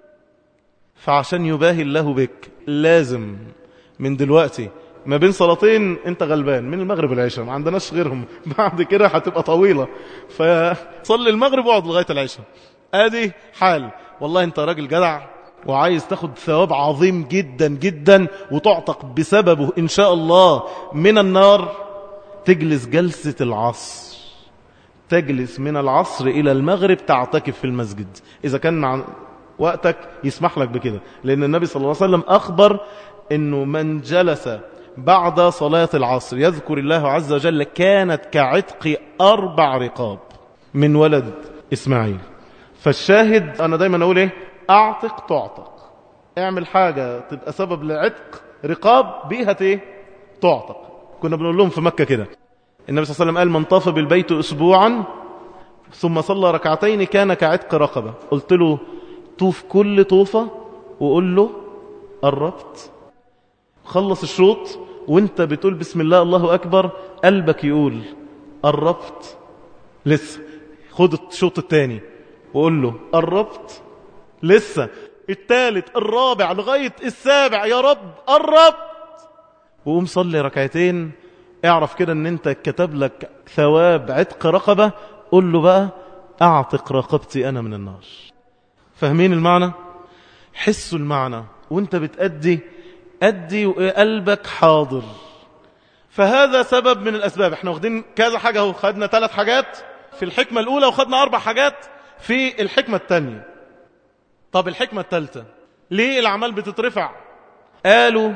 فعشان يباهي الله بك لازم من دلوقتي ما بين صلاتين انت غلبان، من المغرب والعشاء ما عندناش غيرهم، بعد كده هتبقى طويلة، فصلي المغرب واقعد لغاية العشاء. ادي حال. والله انت راجل جدع وعايز تاخد ثواب عظيم جدا جدا وتعتق بسببه ان شاء الله من النار، تجلس جلسة العصر، تجلس من العصر الى المغرب تعتكف في المسجد اذا كان مع وقتك يسمح لك بكده، لان النبي صلى الله عليه وسلم اخبر انه من جلس بعد صلاة العصر يذكر الله عز وجل كانت كعتق أربع رقاب من ولد إسماعيل. فالشاهد أنا دايما أقول إيه؟ أعتق تعتق، اعمل حاجة تبقى سبب لعتق رقاب بيها إيه؟ تعتق. كنا بنقول لهم في مكة كده، النبي صلى الله عليه وسلم قال: من طاف بالبيت أسبوعا ثم صلى ركعتين كان كعتق رقبة. قلت له: طوف كل طوفة وقول له قربت. خلص الشوط وانت بتقول بسم الله الله أكبر، قلبك يقول قربت لسه. خد الشوط الثاني وقول له قربت لسه، الثالث الرابع لغاية السابع، يا رب قربت. وقوم صلي ركعتين، اعرف كده ان انت كتب لك ثواب عتق رقبة. قول له بقى: اعتق رقبتي انا من النار. فاهمين المعنى؟ حسوا المعنى وانت بتأدي، أدي وقلبك حاضر. فهذا سبب من الأسباب. احنا واخدين كذا حاجة اهو، خدنا ثلاث حاجات في الحكمة الأولى وخدنا أربع حاجات في الحكمة الثانية. طب الحكمة الثالثة ليه الأعمال بتترفع؟ قالوا: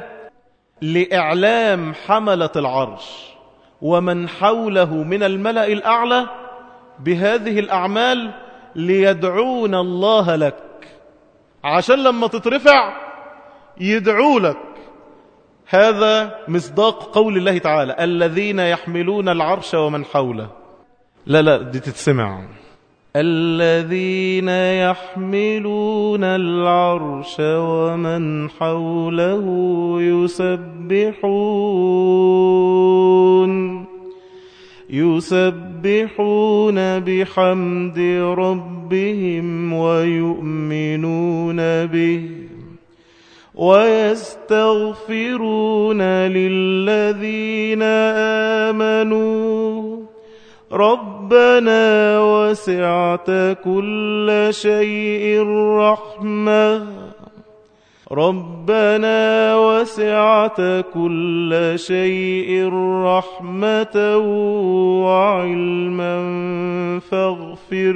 لإعلام حملة العرش ومن حوله من الملأ الأعلى بهذه الأعمال ليدعون الله لك، عشان لما تترفع يدعو لك. هذا مصداق قول الله تعالى: الذين يحملون العرش ومن حوله. لا لا دي تتسمع: الذين يحملون العرش ومن حوله يسبحون يسبحون بحمد ربهم ويؤمنون به ويستغفرون للذين آمنوا ربنا وسعت كل شيء رحمة ربنا وسعت كل شيء رحمة وعلما فاغفر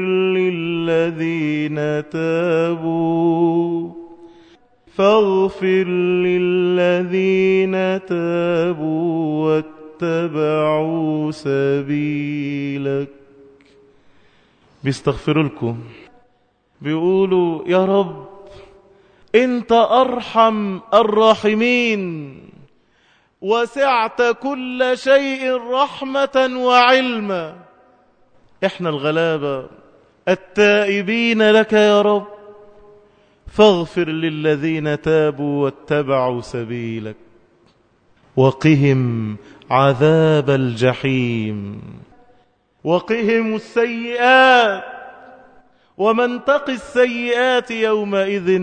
للذين تابوا فاغفر للذين تابوا واتبعوا سبيلك. بيستغفروا لكم بيقولوا يا رب انت ارحم الراحمين، وسعت كل شيء رحمة وعلما. احنا الغلابة التائبين لك يا رب، فاغفر للذين تابوا واتبعوا سبيلك، وقهم عذاب الجحيم، وقهم السيئات، ومن تق السيئات يومئذ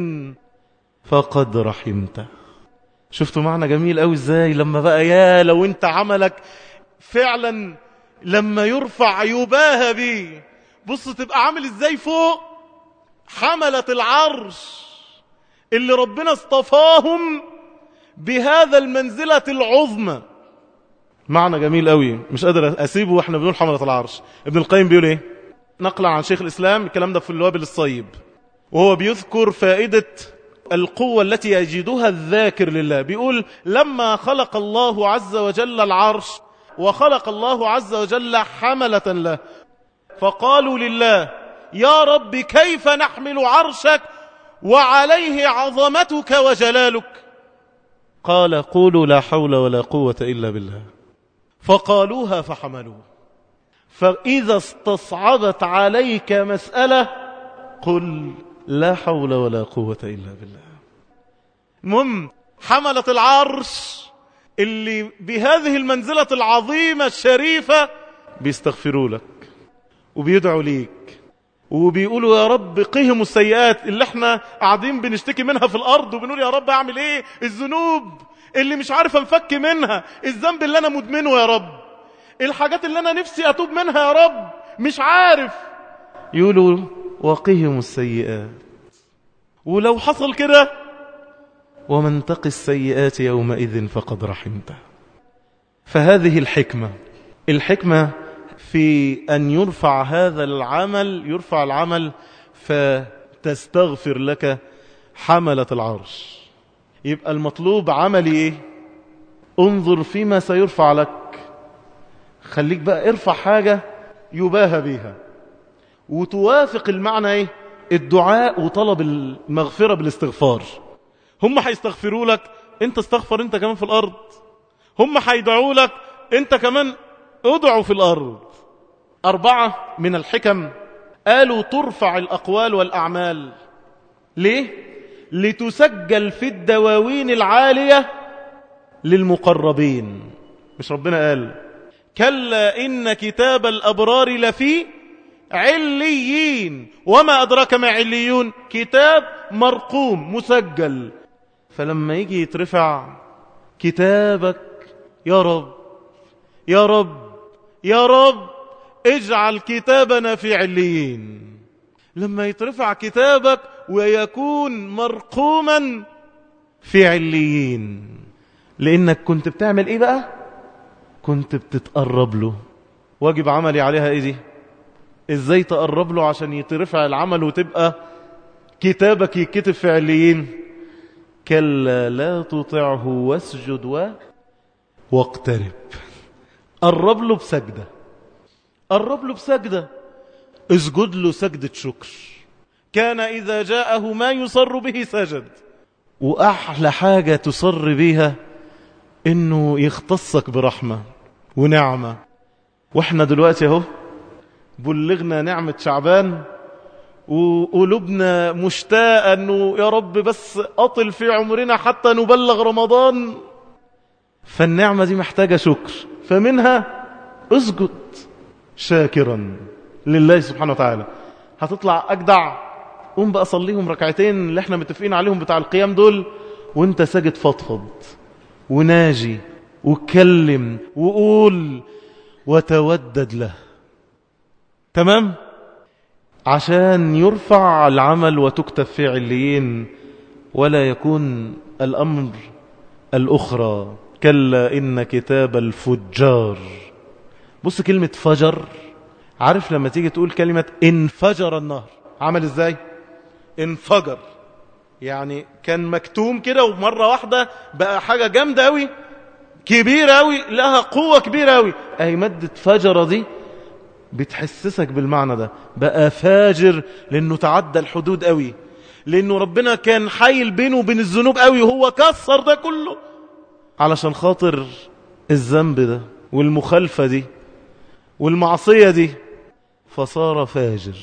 فقد رحمته. شفتوا معنى جميل قوي ازاي؟ لما بقى يا لو انت عملك فعلا لما يرفع يباهى بيه، بص تبقى عامل ازاي فوق حملة العرش اللي ربنا اصطفاهم بهذا المنزلة العظمى. معنى جميل قوي مش قادر اسيبه واحنا بنقول حملة العرش. ابن القيم بيقول ايه؟ نقل عن شيخ الاسلام الكلام ده في الوابل الصيب، وهو بيذكر فائدة القوة التي يجدها الذاكر لله. بيقول لما خلق الله عز وجل العرش وخلق الله عز وجل حملة له، فقالوا لله يا رب كيف نحمل عرشك وعليه عظمتك وجلالك؟ قال قولوا لا حول ولا قوة إلا بالله، فقالوها فحملوه. فإذا استصعبت عليك مسألة قل لا حول ولا قوة إلا بالله. المهم حملة العرش اللي بهذه المنزلة العظيمة الشريفة بيستغفروا لك وبيدعوا ليك وبيقولوا يا رب قهم السيئات اللي احنا قاعدين بنشتكي منها في الأرض، وبنقول يا رب اعمل ايه؟ الذنوب اللي مش عارف انفك منها، الذنب اللي انا مدمنه يا رب، الحاجات اللي انا نفسي اتوب منها يا رب مش عارف. يقولوا وقهم السيئات، ولو حصل كده ومن تق السيئات يومئذ فقد رحمته. فهذه الحكمة الحكمة في أن يرفع هذا العمل، يرفع العمل فتستغفر لك حملة العرش. يبقى المطلوب عملي ايه؟ انظر فيما سيرفع لك، خليك بقى ارفع حاجة يباهى بيها، وتوافق المعنى ايه؟ الدعاء وطلب المغفرة بالاستغفار. هم هيستغفروا لك، انت استغفر انت كمان في الارض. هم هيدعوا لك، انت كمان ادعوا في الارض. اربعة من الحكم قالوا ترفع الاقوال والاعمال. ليه؟ لتسجل في الدواوين العالية للمقربين. مش ربنا قال كلا إن كتاب الأبرار لفي عليين وما أدراك ما عليون؟ كتاب مرقوم مسجل. فلما يجي يترفع كتابك يا رب يا رب يا رب اجعل كتابنا في عليين، لما يترفع كتابك ويكون مرقوما في عليين، لأنك كنت بتعمل إيه بقى؟ كنت بتتقرب له. واجب عملي عليها إيه دي؟ إزاي تقرب له عشان يترفع العمل وتبقى كتابك يكتب في عليين؟ كلا لا تطعه واسجد و واقترب. قرب له بسجدة، قرب له بسجدة، اسجد له سجدة شكر. كان إذا جاءه ما يصر به سجد. وأحلى حاجة تصر بيها إنه يختصك برحمة ونعمة. وإحنا دلوقتي اهو بلغنا نعمة شعبان وقلوبنا مشتاقة أنه يا رب بس أطل في عمرنا حتى نبلغ رمضان. فالنعمة دي محتاجة شكر، فمنها اسجد شاكرا لله سبحانه وتعالى. هتطلع أجدع، قوم بقى صليهم ركعتين اللي احنا متفقين عليهم بتاع القيام دول، وانت ساجد فضفض وناجي وكلم وقول وتودد له. تمام؟ عشان يرفع العمل وتكتب في عليين، ولا يكون الأمر الأخرى. كلا إن كتاب الفجار. بص كلمة فجر، عارف لما تيجي تقول كلمة انفجر النهر عمل ازاي؟ انفجر، يعني كان مكتوم كده ومرة واحدة بقى حاجة جامدة قوي كبيرة قوي لها قوة كبيرة قوي. اهي مادة فجر دي بتحسسك بالمعنى ده، بقى فاجر لأنه تعدى الحدود قوي، لأنه ربنا كان حايل بينه وبين الذنوب قوي وهو كسر ده كله علشان خاطر الذنب ده والمخالفة دي والمعصية دي، فصار فاجر.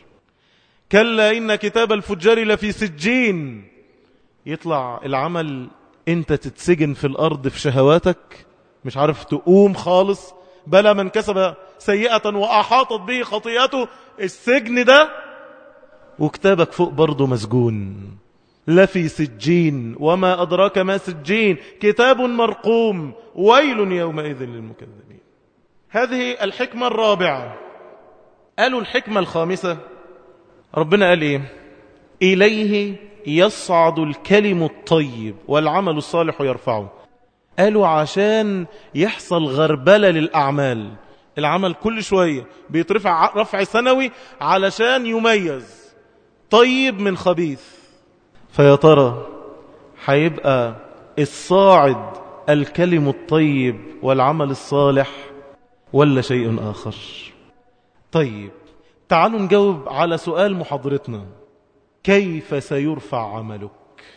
كلا إن كتاب الفجار لفي سجين. يطلع العمل انت تتسجن في الأرض في شهواتك، مش عارف تقوم خالص. بلى من كسب سيئة وأحاطت به خطيئته، السجن ده وكتابك فوق برضه مسجون. لفي سجين وما أدراك ما سجين، كتاب مرقوم ويل يومئذ للمكذبين. هذه الحكمة الرابعة. قالوا الحكمة الخامسة، ربنا قال إيه؟ إليه يصعد الكلم الطيب والعمل الصالح يرفعه. قالوا عشان يحصل غربلة للأعمال، العمل كل شوية بيترفع رفع سنوي علشان يميز طيب من خبيث. فيا ترى هيبقى الصاعد الكلم الطيب والعمل الصالح ولا شيء آخر؟ طيب تعالوا نجاوب على سؤال محاضرتنا، كيف سيرفع عملك؟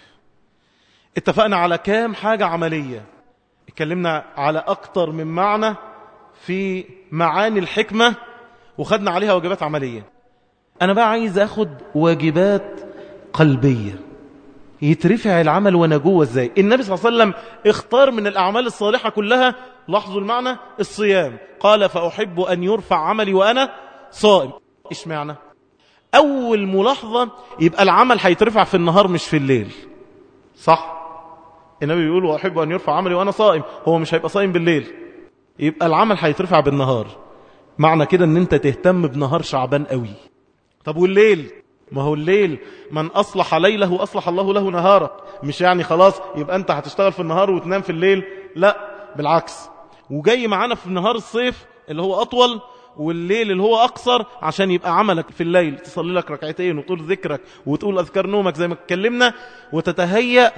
اتفقنا على كام حاجة عملية، اتكلمنا على أكتر من معنى في معاني الحكمة وخدنا عليها واجبات عملية. أنا بقى عايز أخد واجبات قلبية يترفع العمل وانا جوه ازاي. النبي صلى الله عليه وسلم اختار من الأعمال الصالحة كلها، لاحظوا المعنى، الصيام. قال فأحب أن يرفع عملي وأنا صائم. إيش معنى؟ أول ملاحظة، يبقى العمل هيترفع في النهار مش في الليل، صح؟ النبي بيقول وأحب أن يرفع عملي وأنا صائم، هو مش هيبقى صائم بالليل، يبقى العمل هيترفع بالنهار. معنى كده ان انت تهتم بنهار شعبان قوي. طب والليل؟ ما هو الليل من أصلح ليله أصلح الله له نهاره. مش يعني خلاص يبقى أنت هتشتغل في النهار وتنام في الليل، لا بالعكس. وجاي معانا في نهار الصيف اللي هو أطول والليل اللي هو أقصر، عشان يبقى عملك في الليل تصلي لك ركعتين وتقول ذكرك وتقول أذكار نومك زي ما اتكلمنا، وتتهيأ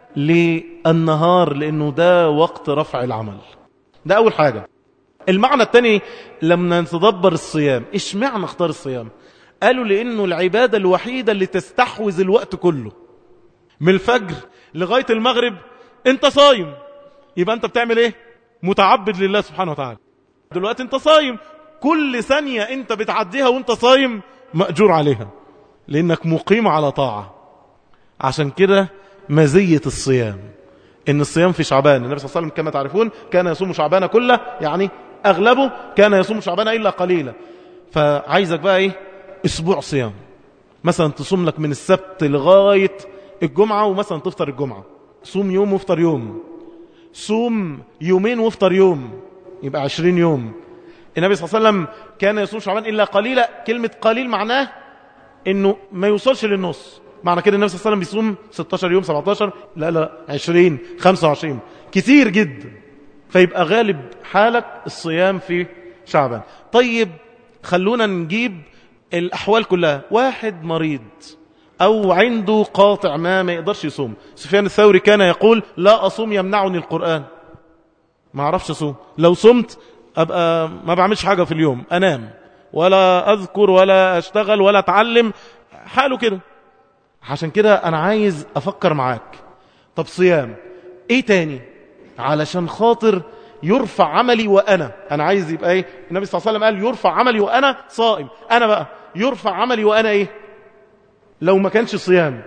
للنهار لأنه ده وقت رفع العمل. ده أول حاجة. المعنى الثاني لما نتدبر الصيام، إيش معنى اختار الصيام؟ قالوا لأنه العبادة الوحيدة اللي تستحوذ الوقت كله، من الفجر لغاية المغرب انت صايم، يبقى انت بتعمل ايه؟ متعبد لله سبحانه وتعالى. دلوقتي انت صايم، كل ثانية انت بتعديها وانت صايم مأجور عليها، لأنك مقيم على طاعة. عشان كده مزية الصيام ان الصيام في شعبان. النبي صلى الله عليه وسلم كما تعرفون كان يصوم شعبان كله، يعني أغلبه كان يصوم شعبان إلا قليلا. فعايزك بقى ايه؟ اسبوع صيام، مثلا تصوم لك من السبت لغاية الجمعة، ومثلا تفطر الجمعة، صوم يوم وافطر يوم، صوم يومين وافطر يوم، يبقى عشرين يوم. النبي صلى الله عليه وسلم كان يصوم شعبان إلا قليلا. كلمة قليل معناه انه ما يوصلش للنص. معنى كده النبي صلى الله عليه وسلم بيصوم ستاشر يوم، سبعتاشر، لا لا عشرين، خمسة وعشرين، كتير جدا. فيبقى غالب حالك الصيام في شعبان. طيب خلونا نجيب الأحوال كلها. واحد مريض أو عنده قاطع ما ما يقدرش يصوم. سفيان الثوري كان يقول لا أصوم يمنعني القرآن، ما أعرفش أصوم، لو صمت أبقى ما بعملش حاجة في اليوم، أنام ولا أذكر ولا أشتغل ولا أتعلم، حاله كده. عشان كده أنا عايز أفكر معاك، طب صيام إيه تاني علشان خاطر يرفع عملي وأنا أنا عايز يبقى إيه؟ النبي صلى الله عليه وسلم قال يرفع عملي وأنا صائم. أنا بقى يرفع عملي وأنا إيه لو ما كانش صيام؟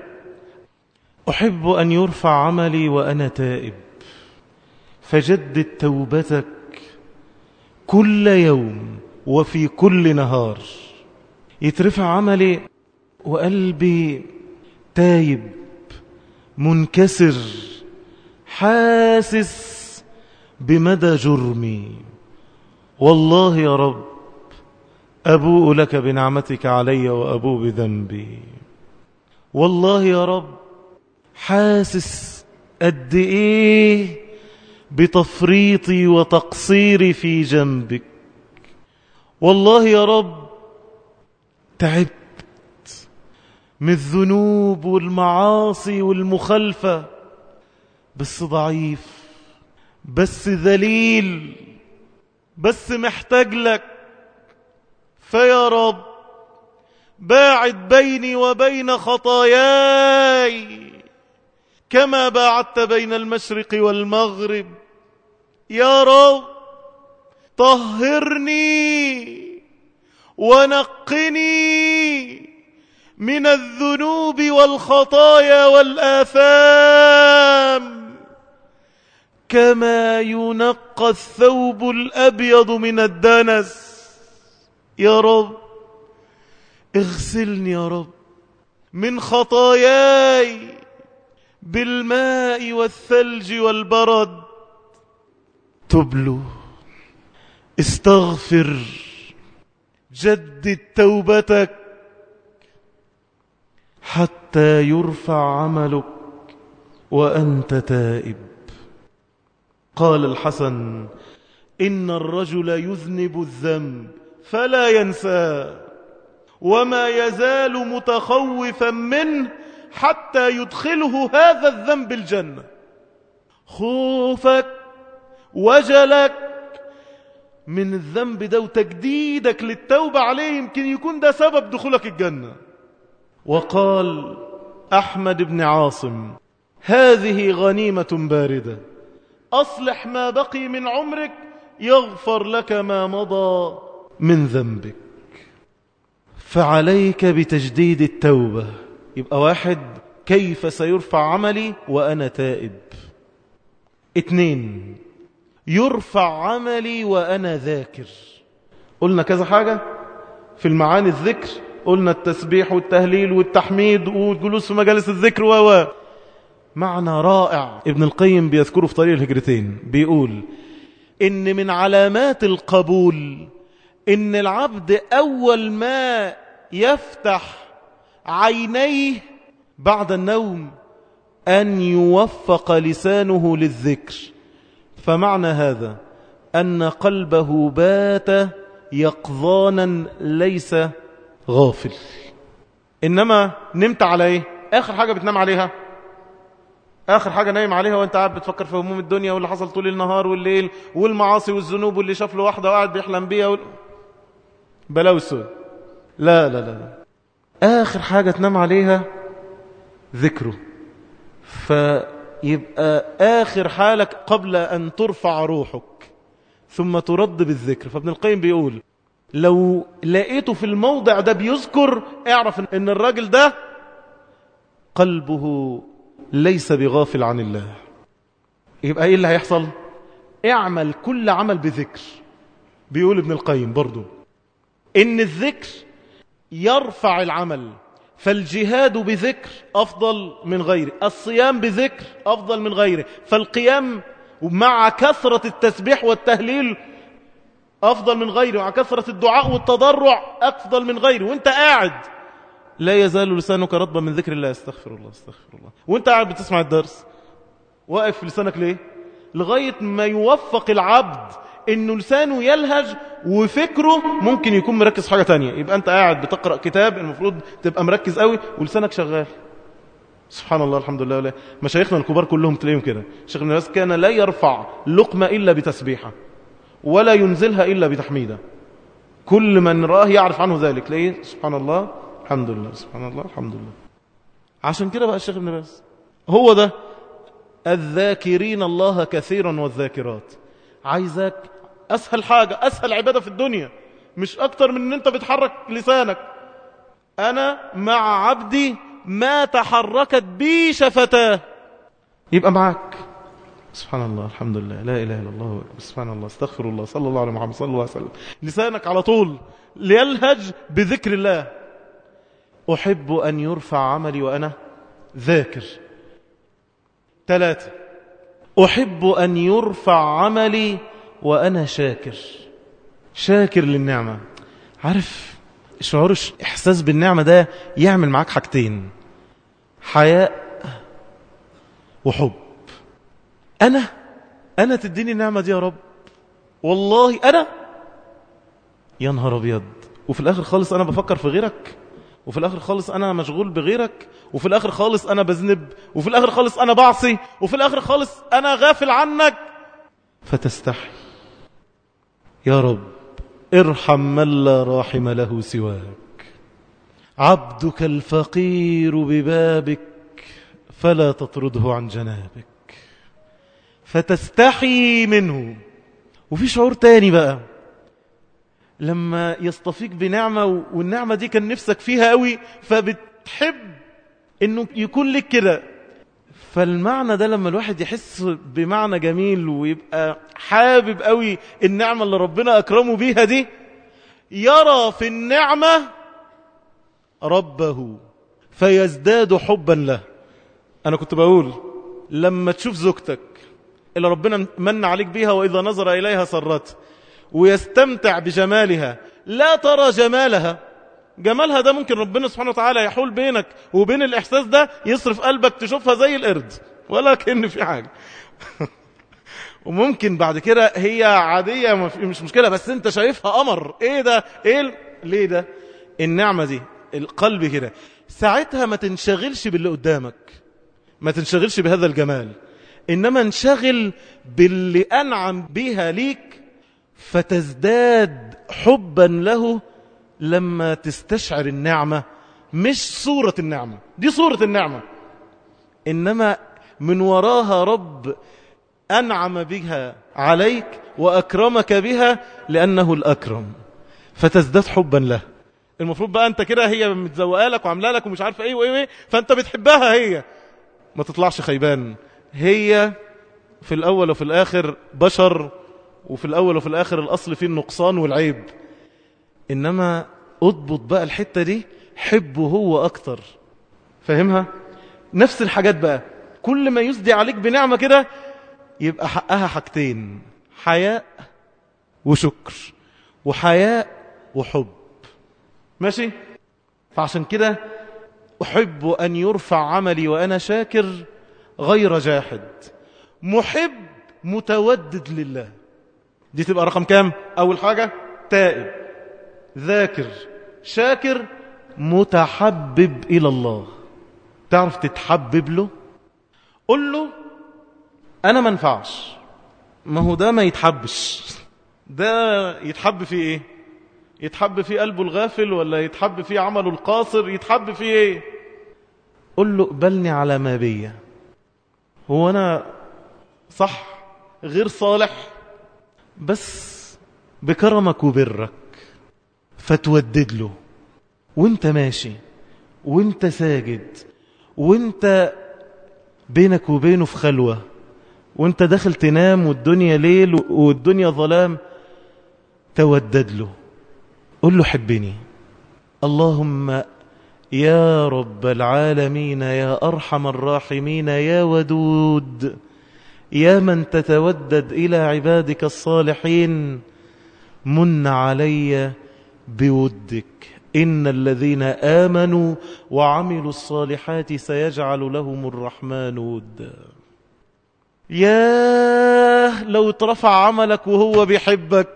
أحب أن يرفع عملي وأنا تائب، فجدد توبتك كل يوم وفي كل نهار. يترفع عملي وقلبي تايب منكسر، حاسس بمدى جرمي. والله يا رب أبوء لك بنعمتك علي وأبوء بذنبي. والله يا رب حاسس قد إيه بتفريطي وتقصيري في جنبك. والله يا رب تعبت من الذنوب والمعاصي والمخالفة، بس ضعيف، بس ذليل، بس محتاج لك. فيا رب باعد بيني وبين خطاياي كما باعدت بين المشرق والمغرب. يا رب طهرني ونقني من الذنوب والخطايا والآثام كما ينقى الثوب الأبيض من الدنس. يا رب اغسلني يا رب من خطاياي بالماء والثلج والبرد. تبلو، استغفر، جدد توبتك حتى يرفع عملك وأنت تائب. قال الحسن: إن الرجل يذنب الذنب فلا ينساه وما يزال متخوفا منه حتى يدخله هذا الذنب الجنة. خوفك وجلك من الذنب ده وتجديدك للتوبة عليه يمكن يكون ده سبب دخولك الجنة. وقال أحمد بن عاصم: هذه غنيمة باردة، أصلح ما بقي من عمرك يغفر لك ما مضى من ذنبك. فعليك بتجديد التوبة. يبقى واحد، كيف سيرفع عملي وأنا تائب؟ اتنين، يرفع عملي وأنا ذاكر. قلنا كذا حاجة في المعاني الذكر، قلنا التسبيح والتهليل والتحميد والجلوس في مجالس الذكر و معنى رائع ابن القيم بيذكره في طريق الهجرتين، بيقول إن من علامات القبول إن العبد أول ما يفتح عينيه بعد النوم أن يوفق لسانه للذكر. فمعنى هذا أن قلبه بات يقظانا ليس غافل. إنما نمت عليه، آخر حاجة بتنام عليها، آخر حاجة نايم عليها وانت قاعد بتفكر في هموم الدنيا واللي حصل طول النهار والليل والمعاصي والذنوب واللي شاف له واحدة وقاعد بيحلم بيها وال... بلاوي السود. لا لا لا لا، آخر حاجة تنام عليها ذكره. فيبقى آخر حالك قبل أن ترفع روحك ثم ترد بالذكر. فابن القيم بيقول لو لقيته في الموضع ده بيذكر، اعرف ان الراجل ده قلبه ليس بغافل عن الله. يبقى ايه اللي هيحصل؟ اعمل كل عمل بذكر. بيقول ابن القيم برضو ان الذكر يرفع العمل، فالجهاد بذكر أفضل من غيره، الصيام بذكر أفضل من غيره، فالقيام مع كثرة التسبيح والتهليل أفضل من غيره، مع كثرة الدعاء والتضرع أفضل من غيره. وانت قاعد لا يزال لسانك رطبا من ذكر الله، استغفر الله استغفر الله، وانت قاعد بتسمع الدرس واقف لسانك ليه؟ لغاية ما يوفق العبد انه لسانه يلهج وفكره ممكن يكون مركز في حاجة تانية. يبقى انت قاعد بتقرأ كتاب المفروض تبقى مركز قوي ولسانك شغال. سبحان الله، الحمد لله. ولا مشايخنا الكبار كلهم تلاقيهم كده. شيخ ابن باز كان لا يرفع لقمة إلا بتسبيحة ولا ينزلها إلا بتحميدة. كل من راه يعرف عنه ذلك، تلاقيه سبحان الله الحمد لله سبحان الله الحمد لله. عشان كده بقى الشيخ ابن باز هو ده الذاكرين الله كثيرا والذاكرات. عايزك أسهل حاجة، أسهل عبادة في الدنيا، مش أكتر من أن أنت بتحرك لسانك. أنا مع عبدي ما تحركت بي شفتاه، يبقى معك سبحان الله الحمد لله لا إله إلا الله سبحان الله استغفر الله صلى الله عليه محمد صلى الله عليه وسلم. لسانك على طول ليلهج بذكر الله. أحب أن يرفع عملي وأنا ذاكر. ثلاثة، أحب أن يرفع عملي وأنا شاكر. شاكر للنعمة. عارف شعور إحساس بالنعمة ده يعمل معاك حاجتين: حياء وحب. أنا أنا تديني النعمة دي يا رب، والله أنا يا نهار أبيض، وفي الآخر خالص أنا بفكر في غيرك، وفي الآخر خالص أنا مشغول بغيرك، وفي الآخر خالص أنا بذنب، وفي الآخر خالص أنا بعصي، وفي الآخر خالص أنا غافل عنك. فتستحي يا رب ارحم من لا راحم له سواك. عبدك الفقير ببابك فلا تطرده عن جنابك فتستحي منه. وفي شعور تاني بقى لما يصطفيك بنعمة والنعمة دي كان نفسك فيها قوي فبتحب انه يكون لك كده. فالمعنى ده لما الواحد يحس بمعنى جميل ويبقى حابب قوي النعمة اللي ربنا أكرمه بيها دي، يرى في النعمة ربه فيزداد حبا له. أنا كنت بقول لما تشوف زوجتك اللي ربنا من عليك بيها وإذا نظر إليها سرته ويستمتع بجمالها، لا ترى جمالها، جمالها ده ممكن ربنا سبحانه وتعالى يحول بينك وبين الإحساس ده، يصرف قلبك تشوفها زي القرد ولا كأن في حاجة وممكن بعد كده هي عادية مش مشكلة، بس انت شايفها قمر. ايه ده؟ ايه ال... ليه ده؟ النعمة دي القلب كده ساعتها ما تنشغلش باللي قدامك، ما تنشغلش بهذا الجمال، إنما انشغل باللي أنعم بيها ليك فتزداد حبا له لما تستشعر النعمة. مش صورة النعمة، دي صورة النعمة، إنما من وراها رب أنعم بها عليك وأكرمك بها لأنه الأكرم فتزداد حبا له. المفروض بقى أنت كده هي متزوقة لك وعملها لك ومش عارفة إيه وإيه وإيه، فأنت بتحبها هي، ما تطلعش خيبان. هي في الأول وفي الآخر بشر، وفي الأول وفي الآخر الأصل فيه النقصان والعيب، إنما أضبط بقى الحتة دي، حبه هو أكتر. فهمها؟ نفس الحاجات بقى كل ما يسدي عليك بنعمة كده يبقى حقها حاجتين، حياء وشكر، وحياء وحب. ماشي؟ فعشان كده أحب أن يرفع عملي وأنا شاكر غير جاحد، محب متودد لله. دي تبقى رقم كام؟ أول حاجة تائب، ذاكر، شاكر، متحبب إلى الله. تعرف تتحبب له؟ قل له أنا ما نفعش، ما هو ده ما يتحبش، ده يتحب فيه إيه؟ يتحب فيه قلبه الغافل ولا يتحب فيه عمله القاصر؟ يتحب فيه إيه؟ قل له اقبلني على ما بيا. هو أنا صح غير صالح، بس بكرمك وبرك فتودد له وانت ماشي وانت ساجد وانت بينك وبينه في خلوة وانت داخل تنام والدنيا ليل والدنيا ظلام، تودد له، قل له حبني. اللهم يا رب العالمين يا أرحم الراحمين يا ودود، يا من تتودد إلى عبادك الصالحين، من علي بودك، إن الذين آمنوا وعملوا الصالحات سيجعل لهم الرحمن ودا. ياه لو اترفع عملك وهو بيحبك،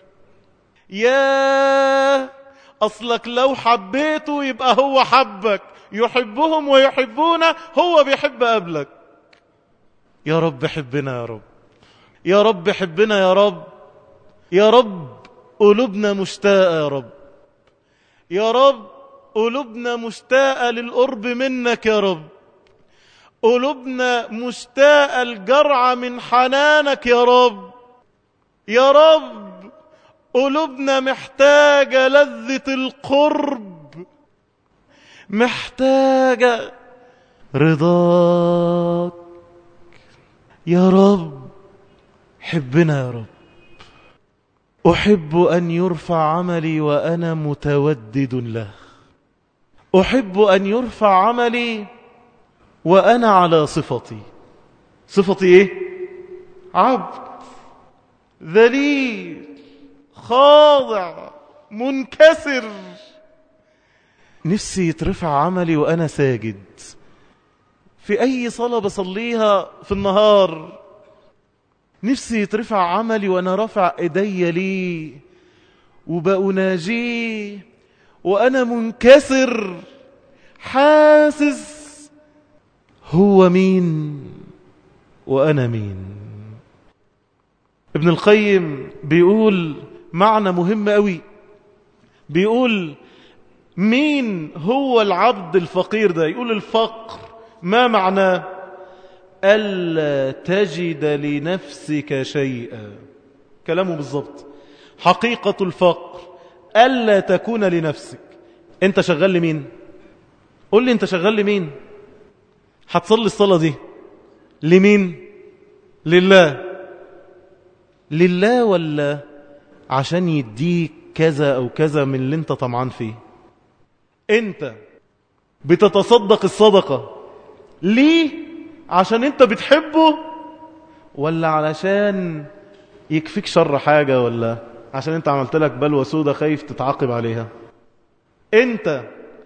ياه أصلك لو حبيته يبقى هو حبك، يحبهم ويحبونه، هو بيحب قبلك. يا رب حبنا يا رب، يا رب حبنا يا رب، يا رب قلوبنا مشتاقة يا رب، يا رب قلوبنا مشتاقة للقرب منك يا رب، قلوبنا مشتاقة الجرعة من حنانك يا رب، يا رب قلوبنا محتاجة لذة القرب، محتاجة رضاك يا رب. حبنا يا رب. أحب أن يرفع عملي وأنا متودد له، أحب أن يرفع عملي وأنا على صفتي. صفتي إيه؟ عبد ذليل خاضع منكسر. نفسي يترفع عملي وأنا ساجد في أي صلاة بصليها في النهار، نفسي يترفع عملي وأنا رافع إيدي لي وبأناجيه وأنا منكسر حاسس هو مين وأنا مين. ابن القيم بيقول معنى مهم قوي، بيقول مين هو العبد الفقير ده؟ يقول الفقر ما معناه؟ ألا تجد لنفسك شيئا. كلامه بالضبط، حقيقة الفقر ألا تكون لنفسك. انت شغال لمين؟ قل لي انت شغال لمين؟ هتصلي الصلاة دي لمين؟ لله. لله ولا عشان يديك كذا أو كذا من اللي انت طمعان فيه؟ انت بتتصدق الصدقة ليه؟ عشان انت بتحبه ولا علشان يكفيك شر حاجة، ولا عشان انت عملت لك بلوى سودة خايف تتعاقب عليها؟ انت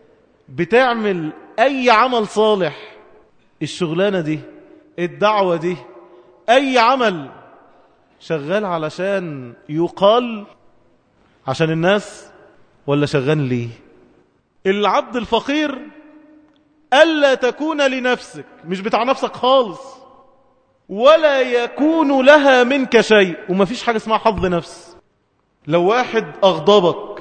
بتعمل اي عمل صالح، الشغلانة دي، الدعوة دي، اي عمل، شغال علشان يقال عشان الناس ولا شغال ليه؟ العبد الفقير ألا تكون لنفسك، مش بتاع نفسك خالص، ولا يكون لها منك شيء. وما فيش حاجة اسمها حظ نفس. لو واحد أغضبك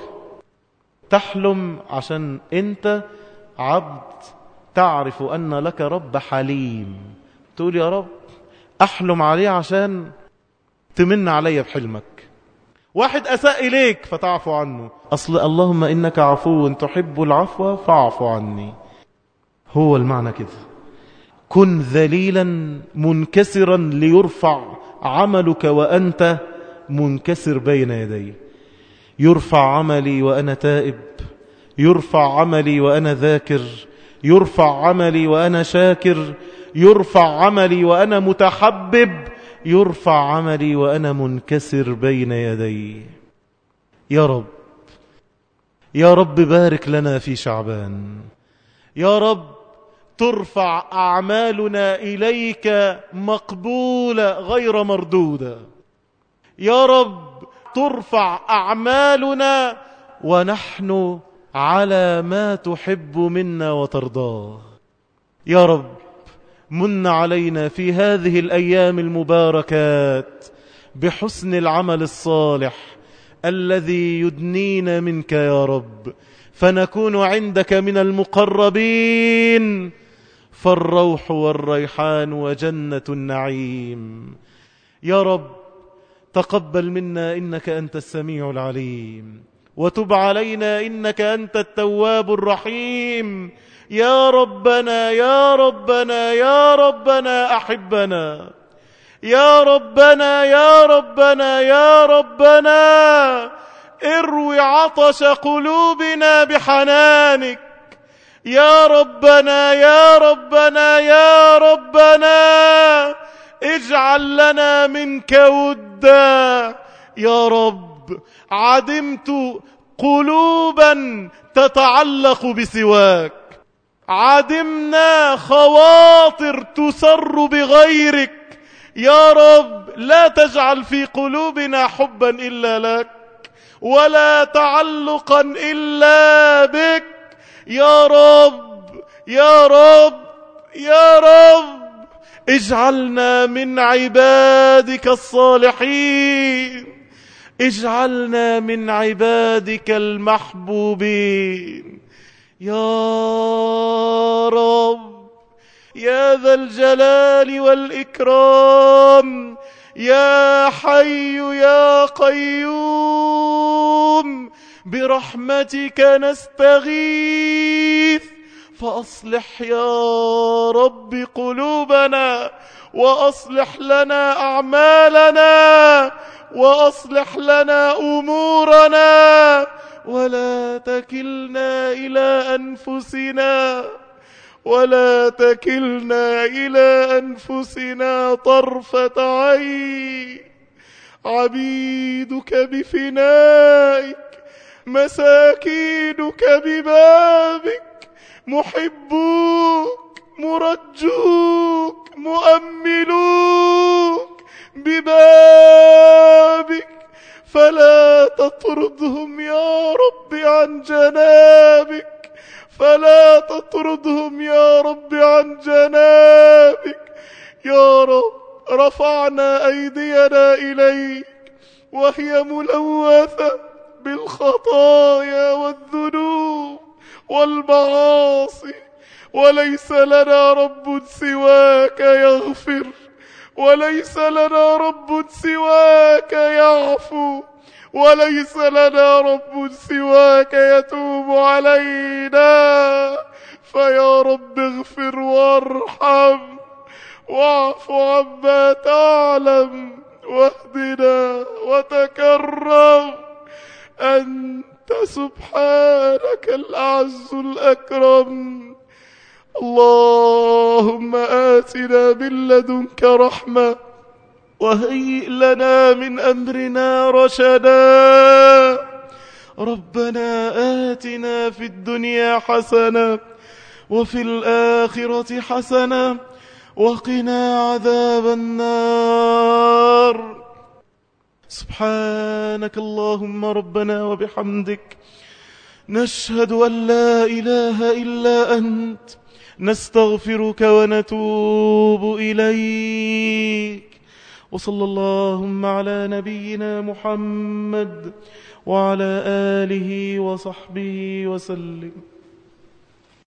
تحلم عشان أنت عبد تعرف أن لك رب حليم، تقول يا رب أحلم عليه عشان تمن علي بحلمك. واحد أساء إليك فتعفو عنه، أصل اللهم إنك عفو تحب العفو فاعف عني. هو المعنى كده. كن ذليلا منكسرا ليرفع عملك وأنت منكسر بين يدي. يرفع عملي وأنا تائب، يرفع عملي وأنا ذاكر، يرفع عملي وأنا شاكر، يرفع عملي وأنا متحبب، يرفع عملي وأنا منكسر بين يدي. يا رب، يا رب بارك لنا في شعبان. يا رب ترفع أعمالنا إليك مقبولة غير مردودة. يا رب ترفع أعمالنا ونحن على ما تحب منا وترضاه. يا رب من علينا في هذه الأيام المباركات بحسن العمل الصالح الذي يدنينا منك يا رب، فنكون عندك من المقربين، فالروح والريحان وجنة النعيم. يا رب تقبل منا إنك أنت السميع العليم، وتب علينا إنك أنت التواب الرحيم. يا ربنا يا ربنا يا ربنا أحبنا. يا ربنا يا ربنا يا ربنا اروي عطش قلوبنا بحنانك. يا ربنا يا ربنا يا ربنا اجعل لنا منك ودا. يا رب عدمت قلوبا تتعلق بسواك، عدمنا خواطر تسر بغيرك. يا رب لا تجعل في قلوبنا حبا إلا لك ولا تعلقا إلا بك. يا رب يا رب يا رب اجعلنا من عبادك الصالحين، اجعلنا من عبادك المحبوبين. يا رب يا ذا الجلال والإكرام، يا حي يا قيوم، برحمتك نستغيث، فأصلح يا رب قلوبنا، وأصلح لنا أعمالنا، وأصلح لنا أمورنا، ولا تكلنا إلى أنفسنا ولا تكلنا إلى أنفسنا طرفة عين. عبيدك بفنائك، مساكينك ببابك، محبوك مرجوك مؤملوك ببابك، فلا تطردهم يا رب عن جنابك، فلا تطردهم يا رب عن جنابك. يا رب رفعنا أيدينا إليك وهي ملوثة بالخطايا والذنوب والمعاصي، وليس لنا رب سواك يغفر، وليس لنا رب سواك يعفو، وليس لنا رب سواك يتوب علينا. فيا رب اغفر وارحم واعف عما تعلم، واهدنا وتكرم. أنت سبحانك الأعز الأكرم. اللهم آتنا من لدنك رحمة وهيئ لنا من أمرنا رشدا. ربنا آتنا في الدنيا حسنة وفي الآخرة حسنة وقنا عذاب النار. سبحانك اللهم ربنا وبحمدك، نشهد أن لا إله إلا أنت، نستغفرك ونتوب إليك. وصلى اللهم على نبينا محمد وعلى آله وصحبه وسلم.